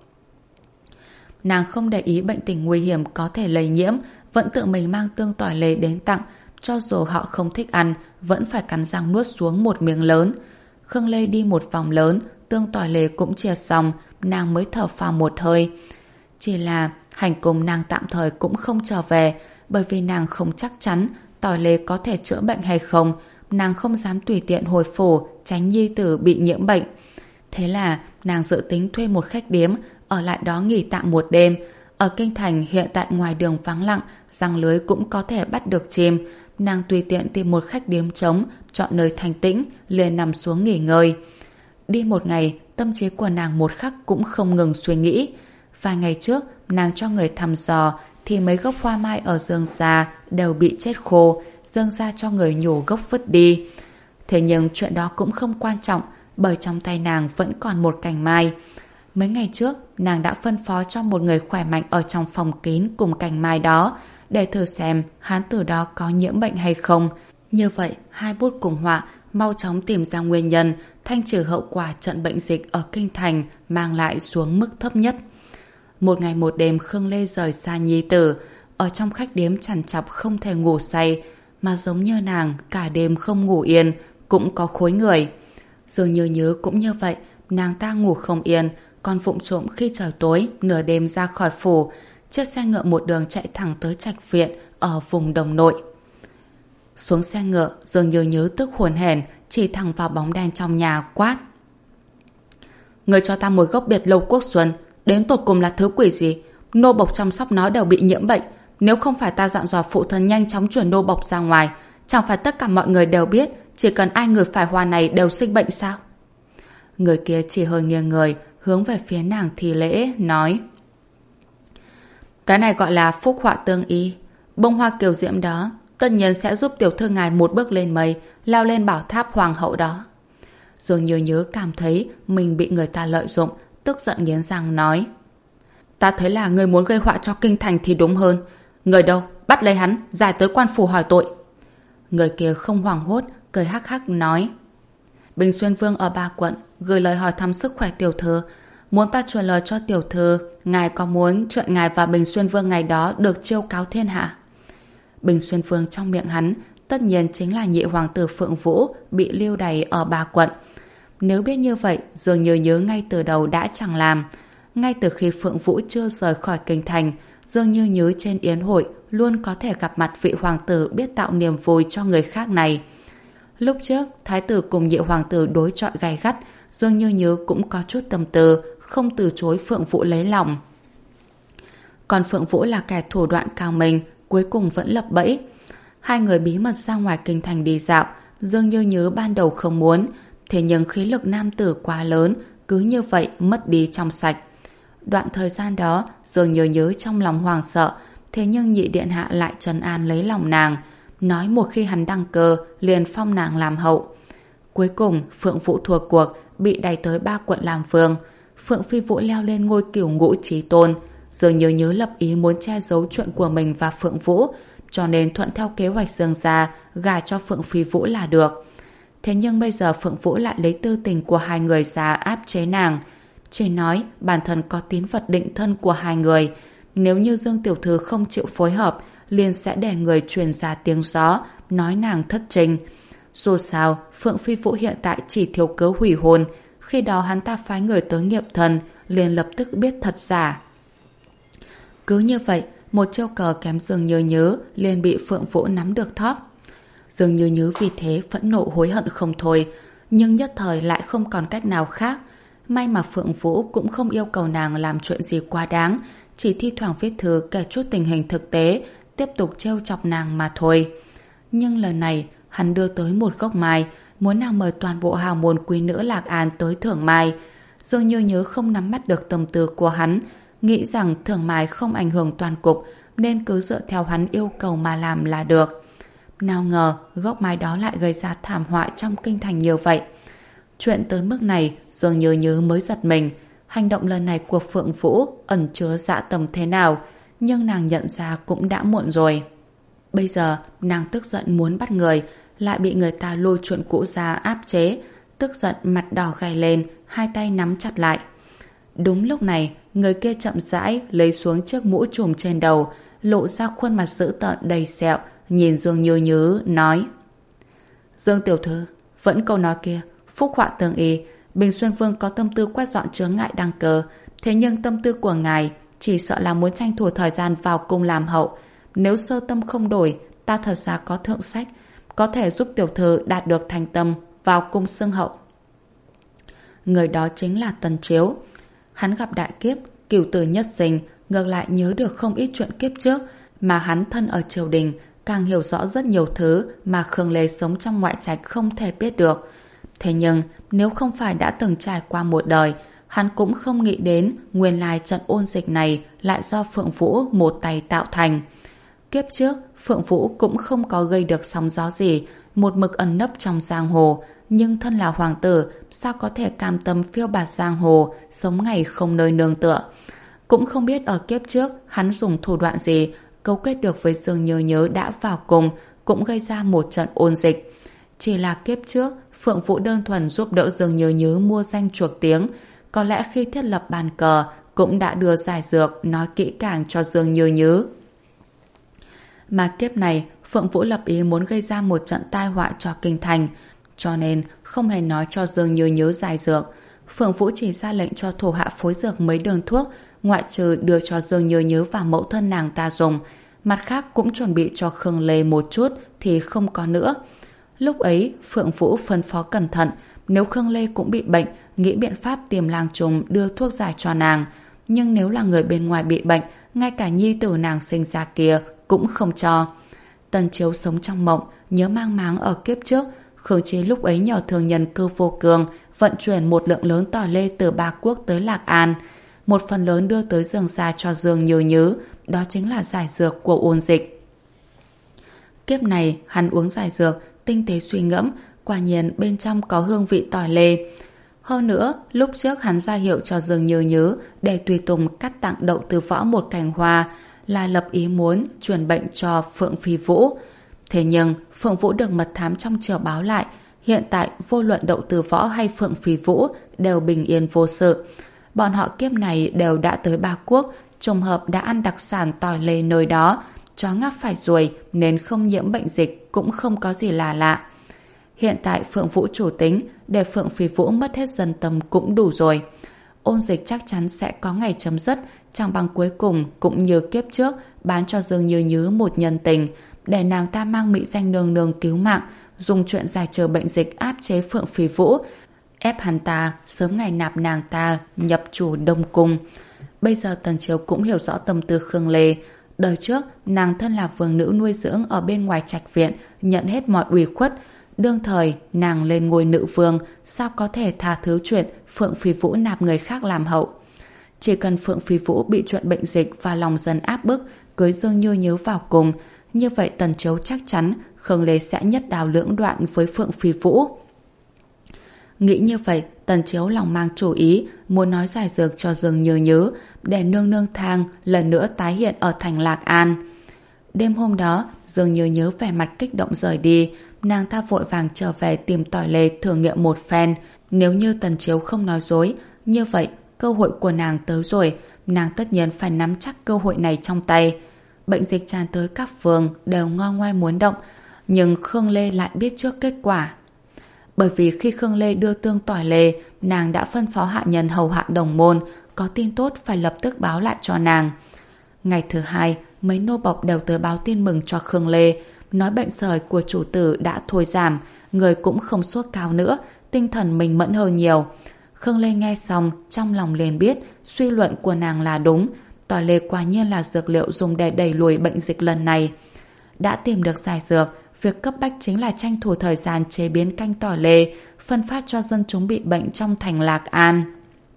Nàng không để ý bệnh tình nguy hiểm có thể lây nhiễm, vẫn tự mình mang tương tỏi lê đến tặng, cho dù họ không thích ăn, vẫn phải cắn răng nuốt xuống một miếng lớn. Khương Lê đi một vòng lớn, tương tỏi lê cũng chia xong, nàng mới thở phào một hơi. Chỉ là hành cung nàng tạm thời cũng không trở về, bởi vì nàng không chắc chắn tỏi lê có thể chữa bệnh hay không. Nàng không dám tùy tiện hồi phủ, tránh nhi tử bị nhiễm bệnh. Thế là nàng dự tính thuê một khách điếm, ở lại đó nghỉ tạm một đêm. Ở kinh thành hiện tại ngoài đường vắng lặng, giăng lưới cũng có thể bắt được chim. Nàng tùy tiện tìm một khách điếm trống, chọn nơi thanh tĩnh, liền nằm xuống nghỉ ngơi. Đi một ngày, tâm trí của nàng một khắc cũng không ngừng suy nghĩ. Vài ngày trước, nàng cho người thăm dò, thì mấy gốc hoa mai ở Dương gia đều bị chết khô. Dương gia cho người nhổ gốc vứt đi. Thế nhưng chuyện đó cũng không quan trọng, bởi trong tay nàng vẫn còn một cành mai. Mấy ngày trước, nàng đã phân phó cho một người khỏe mạnh ở trong phòng kín cùng cành mai đó, để thử xem hán tử đó có nhiễm bệnh hay không. Như vậy, hai bút cùng họa mau chóng tìm ra nguyên nhân, thanh trừ hậu quả trận bệnh dịch ở kinh thành, mang lại xuống mức thấp nhất. Một ngày một đêm Khương Lê rời xa nhi tử, ở trong khách điếm trằn trọc không thể ngủ say, mà giống như nàng cả đêm không ngủ yên, cũng có khối người. Dường như Nhớ cũng như vậy, nàng ta ngủ không yên, còn vụng trộm khi trời tối nửa đêm ra khỏi phủ, chiếc xe ngựa một đường chạy thẳng tới trạch viện ở vùng Đồng Nội. Xuống xe ngựa, Dương Như Nhớ tức hồn hển chỉ thẳng vào bóng đen trong nhà quát: người cho ta một gốc biệt lâu quốc xuân, đến tột cùng là thứ quỷ gì? Nô bộc chăm sóc nó đều bị nhiễm bệnh, nếu không phải ta dặn dò phụ thân nhanh chóng chuyển nô bộc ra ngoài, chẳng phải tất cả mọi người đều biết chỉ cần ai người phải hoa này đều sinh bệnh sao? Người kia chỉ hơi nghiêng người hướng về phía nàng thi lễ nói: cái này gọi là phúc họa tương y. Bông hoa kiều diễm đó tất nhiên sẽ giúp tiểu thư ngài một bước lên mây, leo lên bảo tháp hoàng hậu đó. Dương Như Nhớ cảm thấy mình bị người ta lợi dụng, tức giận nghiến răng nói: ta thấy là người muốn gây họa cho kinh thành thì đúng hơn. Người đâu? Bắt lấy hắn, giải tới quan phủ hỏi tội. Người kia không hoảng hốt, cười hắc hắc nói: Bình Xuyên Vương ở Ba Quận gửi lời hỏi thăm sức khỏe tiểu thư, muốn ta truyền lời cho tiểu thư, ngài có muốn chuyện ngài và Bình Xuyên Vương ngày đó được chiêu cáo thiên hạ? Bình Xuyên Vương trong miệng hắn tất nhiên chính là nhị hoàng tử Phượng Vũ bị lưu đày ở Ba Quận. Nếu biết như vậy, dường như nhớ ngay từ đầu đã chẳng làm. Ngay từ khi Phượng Vũ chưa rời khỏi kinh thành, Dương Như Nhớ trên yến hội luôn có thể gặp mặt vị hoàng tử biết tạo niềm vui cho người khác này. Lúc trước, thái tử cùng nhị hoàng tử đối chọi gay gắt, Dương Như Nhớ cũng có chút tâm tư, không từ chối Phượng Vũ lấy lòng. Còn Phượng Vũ là kẻ thủ đoạn cao minh, cuối cùng vẫn lập bẫy. Hai người bí mật ra ngoài kinh thành đi dạo, Dương Như Nhớ ban đầu không muốn, thế nhưng khí lực nam tử quá lớn, cứ như vậy mất đi trong sạch. Đoạn thời gian đó, Dương Như Nhớ trong lòng hoàng sợ, thế nhưng nhị điện hạ lại trấn an lấy lòng nàng, nói một khi hắn đăng cơ, liền phong nàng làm hậu. Cuối cùng, Phượng Vũ thua cuộc, bị đày tới Ba Quận làm vương. Phượng Phi Vũ leo lên ngôi cửu ngũ chí tôn. Dương Như Nhớ lập ý muốn che giấu chuyện của mình và Phượng Vũ, cho nên thuận theo kế hoạch Dương gia, gả cho Phượng Phi Vũ là được. Thế nhưng bây giờ Phượng Vũ lại lấy tư tình của hai người ra áp chế nàng. Chỉ nói bản thân có tín vật định thân của hai người, nếu như Dương tiểu thư không chịu phối hợp, liền sẽ để người truyền ra tiếng gió, nói nàng thất trình. Dù sao, Phượng Phi Vũ hiện tại chỉ thiếu cớ hủy hôn, khi đó hắn ta phái người tới nghiệm thần, liền lập tức biết thật giả. Cứ như vậy, một chiêu cờ kém Dương Như Nhớ liền bị Phượng Vũ nắm được thóp. Dương Như Nhớ vì thế phẫn nộ hối hận không thôi, nhưng nhất thời lại không còn cách nào khác. May mà Phượng Vũ cũng không yêu cầu nàng làm chuyện gì quá đáng, chỉ thi thoảng viết thư kể chút tình hình thực tế, tiếp tục trêu chọc nàng mà thôi. Nhưng lần này, hắn đưa tới một gốc mai, muốn nàng mời toàn bộ hào môn quý nữ Lạc An tới thưởng mai. Dương Như Nhớ không nắm bắt được tâm tư của hắn, nghĩ rằng thưởng mai không ảnh hưởng toàn cục, nên cứ dựa theo hắn yêu cầu mà làm là được. Nào ngờ, gốc mai đó lại gây ra thảm họa trong kinh thành nhiều vậy. Chuyện tới mức này, Dương Như Nhớ mới giật mình. Hành động lần này của Phượng Vũ ẩn chứa dạ tâm thế nào, nhưng nàng nhận ra cũng đã muộn rồi. Bây giờ, nàng tức giận muốn bắt người, lại bị người ta lôi chuyện cũ ra áp chế, tức giận mặt đỏ gay lên, hai tay nắm chặt lại. Đúng lúc này, người kia chậm rãi lấy xuống chiếc mũ trùm trên đầu, lộ ra khuôn mặt dữ tợn đầy sẹo, nhìn Dương Như Nhớ nói: Dương tiểu thư, vẫn câu nói kia, phúc họa tương y. Bình Xuyên Vương có tâm tư quét dọn chướng ngại đăng cơ, thế nhưng tâm tư của ngài chỉ sợ là muốn tranh thủ thời gian vào cung làm hậu. Nếu sơ tâm không đổi, ta thật ra có thượng sách, có thể giúp tiểu thư đạt được thành tâm, vào cung xưng hậu. Người đó chính là Tần Chiếu. Hắn gặp đại kiếp, cửu tử nhất sinh, ngược lại nhớ được không ít chuyện kiếp trước, mà hắn thân ở triều đình, càng hiểu rõ rất nhiều thứ mà Khương Lê sống trong ngoại trạch không thể biết được. Thế nhưng, nếu không phải đã từng trải qua một đời, hắn cũng không nghĩ đến nguyên lai trận ôn dịch này lại do Phượng Vũ một tay tạo thành. Kiếp trước, Phượng Vũ cũng không có gây được sóng gió gì, một mực ẩn nấp trong giang hồ, nhưng thân là hoàng tử, sao có thể cam tâm phiêu bạt giang hồ, sống ngày không nơi nương tựa. Cũng không biết ở kiếp trước hắn dùng thủ đoạn gì, câu kết được với Dương Như Nhớ đã vào cùng, cũng gây ra một trận ôn dịch. Chỉ là kiếp trước, Phượng Vũ đơn thuần giúp đỡ Dương Như Nhớ mua danh chuộc tiếng, có lẽ khi thiết lập bàn cờ cũng đã đưa giải dược nói kỹ càng cho Dương Như Nhớ. Mà kiếp này, Phượng Vũ lập ý muốn gây ra một trận tai họa cho kinh thành, cho nên không hề nói cho Dương Như Nhớ giải dược. Phượng Vũ chỉ ra lệnh cho thủ hạ phối dược mấy đơn thuốc, ngoại trừ đưa cho Dương Như Nhớ và mẫu thân nàng ta dùng, mặt khác cũng chuẩn bị cho Khương Lê một chút thì không có nữa. Lúc ấy Phượng Vũ phân phó cẩn thận, nếu Khương Lê cũng bị bệnh, nghĩ biện pháp tìm làng trùng đưa thuốc giải cho nàng. Nhưng nếu là người bên ngoài bị bệnh, ngay cả nhi tử nàng sinh ra kia cũng không cho. Tần Chiếu sống trong mộng, nhớ mang máng ở kiếp trước, Khương Chí lúc ấy nhờ thường nhân Cư Vô Cường vận chuyển một lượng lớn tỏi lê từ Ba Quốc tới Lạc An. Một phần lớn đưa tới Dương gia cho Dương Như Nhứ, đó chính là giải dược của ôn dịch. Kiếp này hắn uống giải dược, tinh tế suy ngẫm, quả nhiên bên trong có hương vị tỏi lê. Hơn nữa, lúc trước hắn ra hiệu cho Dương Như Nhứ để tùy tùng cắt tặng Đậu Từ Võ một cành hoa, là lập ý muốn truyền bệnh cho Phượng Phi Vũ. Thế nhưng Phượng Vũ được mật thám trong triều báo lại, hiện tại vô luận Đậu Từ Võ hay Phượng Phi Vũ đều bình yên vô sự. Bọn họ kiếp này đều đã tới Ba Quốc, trùng hợp đã ăn đặc sản tỏi lê nơi đó, chó ngáp phải ruồi nên không nhiễm bệnh dịch cũng không có gì là lạ. Hiện tại Phượng Vũ chủ tính để Phượng Phi Vũ mất hết dân tâm cũng đủ rồi. Ôn dịch chắc chắn sẽ có ngày chấm dứt, chẳng bằng cuối cùng cũng như kiếp trước bán cho Dương Như Nhứ một nhân tình, để nàng ta mang mỹ danh nương nương cứu mạng, dùng chuyện giải trừ bệnh dịch áp chế Phượng Phi Vũ, ép hắn ta sớm ngày nạp nàng ta nhập chủ Đông Cung. Bây giờ Tần Chiếu cũng hiểu rõ tâm tư Khương Lê. Đời trước nàng thân là vương nữ nuôi dưỡng ở bên ngoài trạch viện, nhận hết mọi ủy khuất. Đương thời nàng lên ngôi nữ vương, sao có thể tha thứ chuyện Phượng Phi Vũ nạp người khác làm hậu. Chỉ cần Phượng Phi Vũ bị chuyện bệnh dịch và lòng dân áp bức, cưới Dương Như Nhứ vào cùng, như vậy Tần Chiếu chắc chắn Khương Lê sẽ nhất đào lưỡng đoạn với Phượng Phi Vũ. Nghĩ như vậy, Tần Chiếu lòng mang chủ ý, muốn nói giải dược cho Dương Như Nhứ, để nương nương thang lần nữa tái hiện ở thành Lạc An. Đêm hôm đó, Dương Như Nhứ vẻ mặt kích động rời đi, nàng ta vội vàng trở về tìm tỏi lê thử nghiệm một phen. Nếu như Tần Chiếu không nói dối, như vậy cơ hội của nàng tới rồi, nàng tất nhiên phải nắm chắc cơ hội này trong tay. Bệnh dịch tràn tới các phường đều ngo ngoe muốn động, nhưng Khương Lê lại biết trước kết quả. Bởi vì khi Khương Lê đưa tương tỏi lê, nàng đã phân phó hạ nhân hầu hạ đồng môn, có tin tốt phải lập tức báo lại cho nàng. Ngày thứ hai, mấy nô bộc đều tới báo tin mừng cho Khương Lê, nói bệnh sởi của chủ tử đã thôi giảm, người cũng không sốt cao nữa, tinh thần mình mẫn hơn nhiều. Khương Lê nghe xong, trong lòng liền biết suy luận của nàng là đúng, tỏi lê quả nhiên là dược liệu dùng để đẩy lùi bệnh dịch lần này. Đã tìm được giải dược, việc cấp bách chính là tranh thủ thời gian chế biến canh tỏi lê, phân phát cho dân chúng bị bệnh trong thành Lạc An.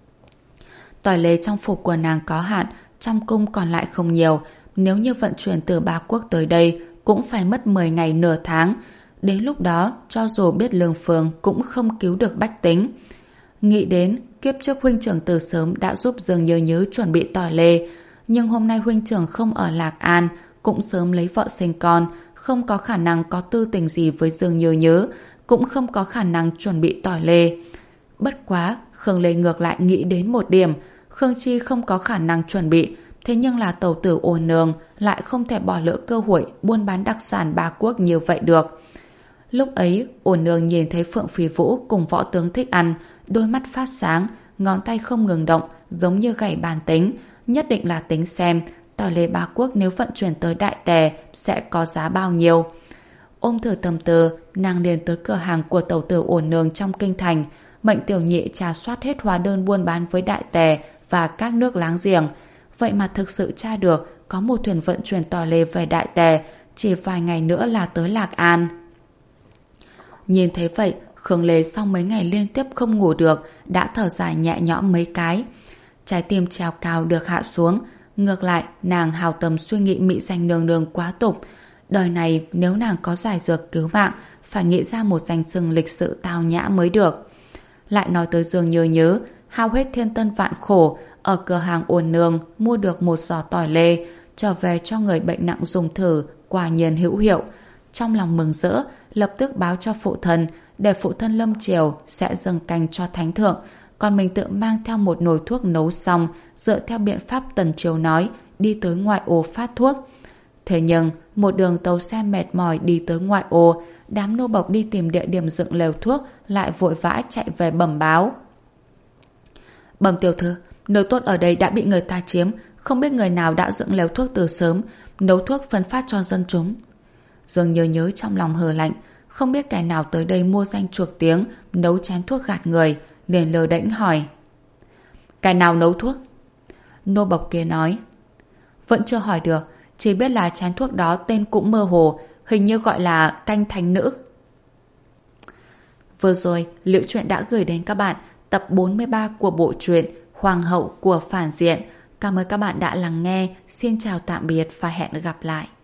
Tỏi lê trong phủ của nàng có hạn, trong cung còn lại không nhiều, nếu như vận chuyển từ Ba Quốc tới đây cũng phải mất mười ngày nửa tháng. Đến lúc đó, cho dù biết lương phương cũng không cứu được bách tính. Nghĩ đến, kiếp trước huynh trưởng từ sớm đã giúp Dương Như Nhứ chuẩn bị tỏi lê, nhưng hôm nay huynh trưởng không ở Lạc An, cũng sớm lấy vợ sinh con, không có khả năng có tư tình gì với Dương Như Nhứ, cũng không có khả năng chuẩn bị tỏi lê. Bất quá, Khương Lê ngược lại nghĩ đến một điểm, Khương Chi không có khả năng chuẩn bị, thế nhưng là tẩu tử Ôn Nương lại không thể bỏ lỡ cơ hội buôn bán đặc sản Ba Quốc như vậy được. Lúc ấy, Ôn Nương nhìn thấy Phượng Phi Vũ cùng võ tướng Thích Ăn, đôi mắt phát sáng, ngón tay không ngừng động, giống như gảy bàn tính, nhất định là tính xem tỏi lê Ba Quốc nếu vận chuyển tới Đại Tề sẽ có giá bao nhiêu. Ôm thử tâm tư, nàng liền tới cửa hàng của tẩu tử Ôn Nương trong kinh thành, mệnh tiểu nhị trà soát hết hóa đơn buôn bán với Đại Tề và các nước láng giềng. Vậy mà thực sự tra được có một thuyền vận chuyển tỏi lê về Đại Tề, chỉ vài ngày nữa là tới Lạc An. Nhìn thấy vậy, Khương Lê sau mấy ngày liên tiếp không ngủ được, đã thở dài nhẹ nhõm mấy cái. Trái tim treo cao được hạ xuống. Ngược lại, nàng hào tâm suy nghĩ mỹ danh nương nương quá tục. Đời này nếu nàng có giải dược cứu mạng, phải nghĩ ra một danh xưng lịch sự tao nhã mới được. Lại nói tới Dương Như Nhứ, hao hết thiên tân vạn khổ, ở cửa hàng Ôn Nương mua được một giỏ tỏi lê, trở về cho người bệnh nặng dùng thử, quả nhiên hữu hiệu. Trong lòng mừng rỡ, lập tức báo cho phụ thân, để phụ thân lâm triều sẽ dâng canh cho thánh thượng, còn mình tự mang theo một nồi thuốc nấu xong, dựa theo biện pháp Tần Chiếu nói, đi tới ngoại ô phát thuốc. Thế nhưng, một đường tàu xe mệt mỏi đi tới ngoại ô, đám nô bộc đi tìm địa điểm dựng lều thuốc lại vội vã chạy về bẩm báo. Bẩm tiểu thư, nơi tốt ở đây đã bị người ta chiếm, không biết người nào đã dựng lều thuốc từ sớm, nấu thuốc phân phát cho dân chúng. Dương nhớ nhớ trong lòng hờ lạnh, không biết kẻ nào tới đây mua danh chuộc tiếng, nấu chén thuốc gạt người, liền lờ đễnh hỏi. Kẻ nào nấu thuốc? Nô bộc kia nói. Vẫn chưa hỏi được, chỉ biết là chén thuốc đó tên cũng mơ hồ, hình như gọi là canh thánh nữ. Vừa rồi, Liễu Chuyện đã gửi đến các bạn tập bốn mươi ba của bộ truyện Hoàng hậu của phản diện. Cảm ơn các bạn đã lắng nghe. Xin chào tạm biệt và hẹn gặp lại.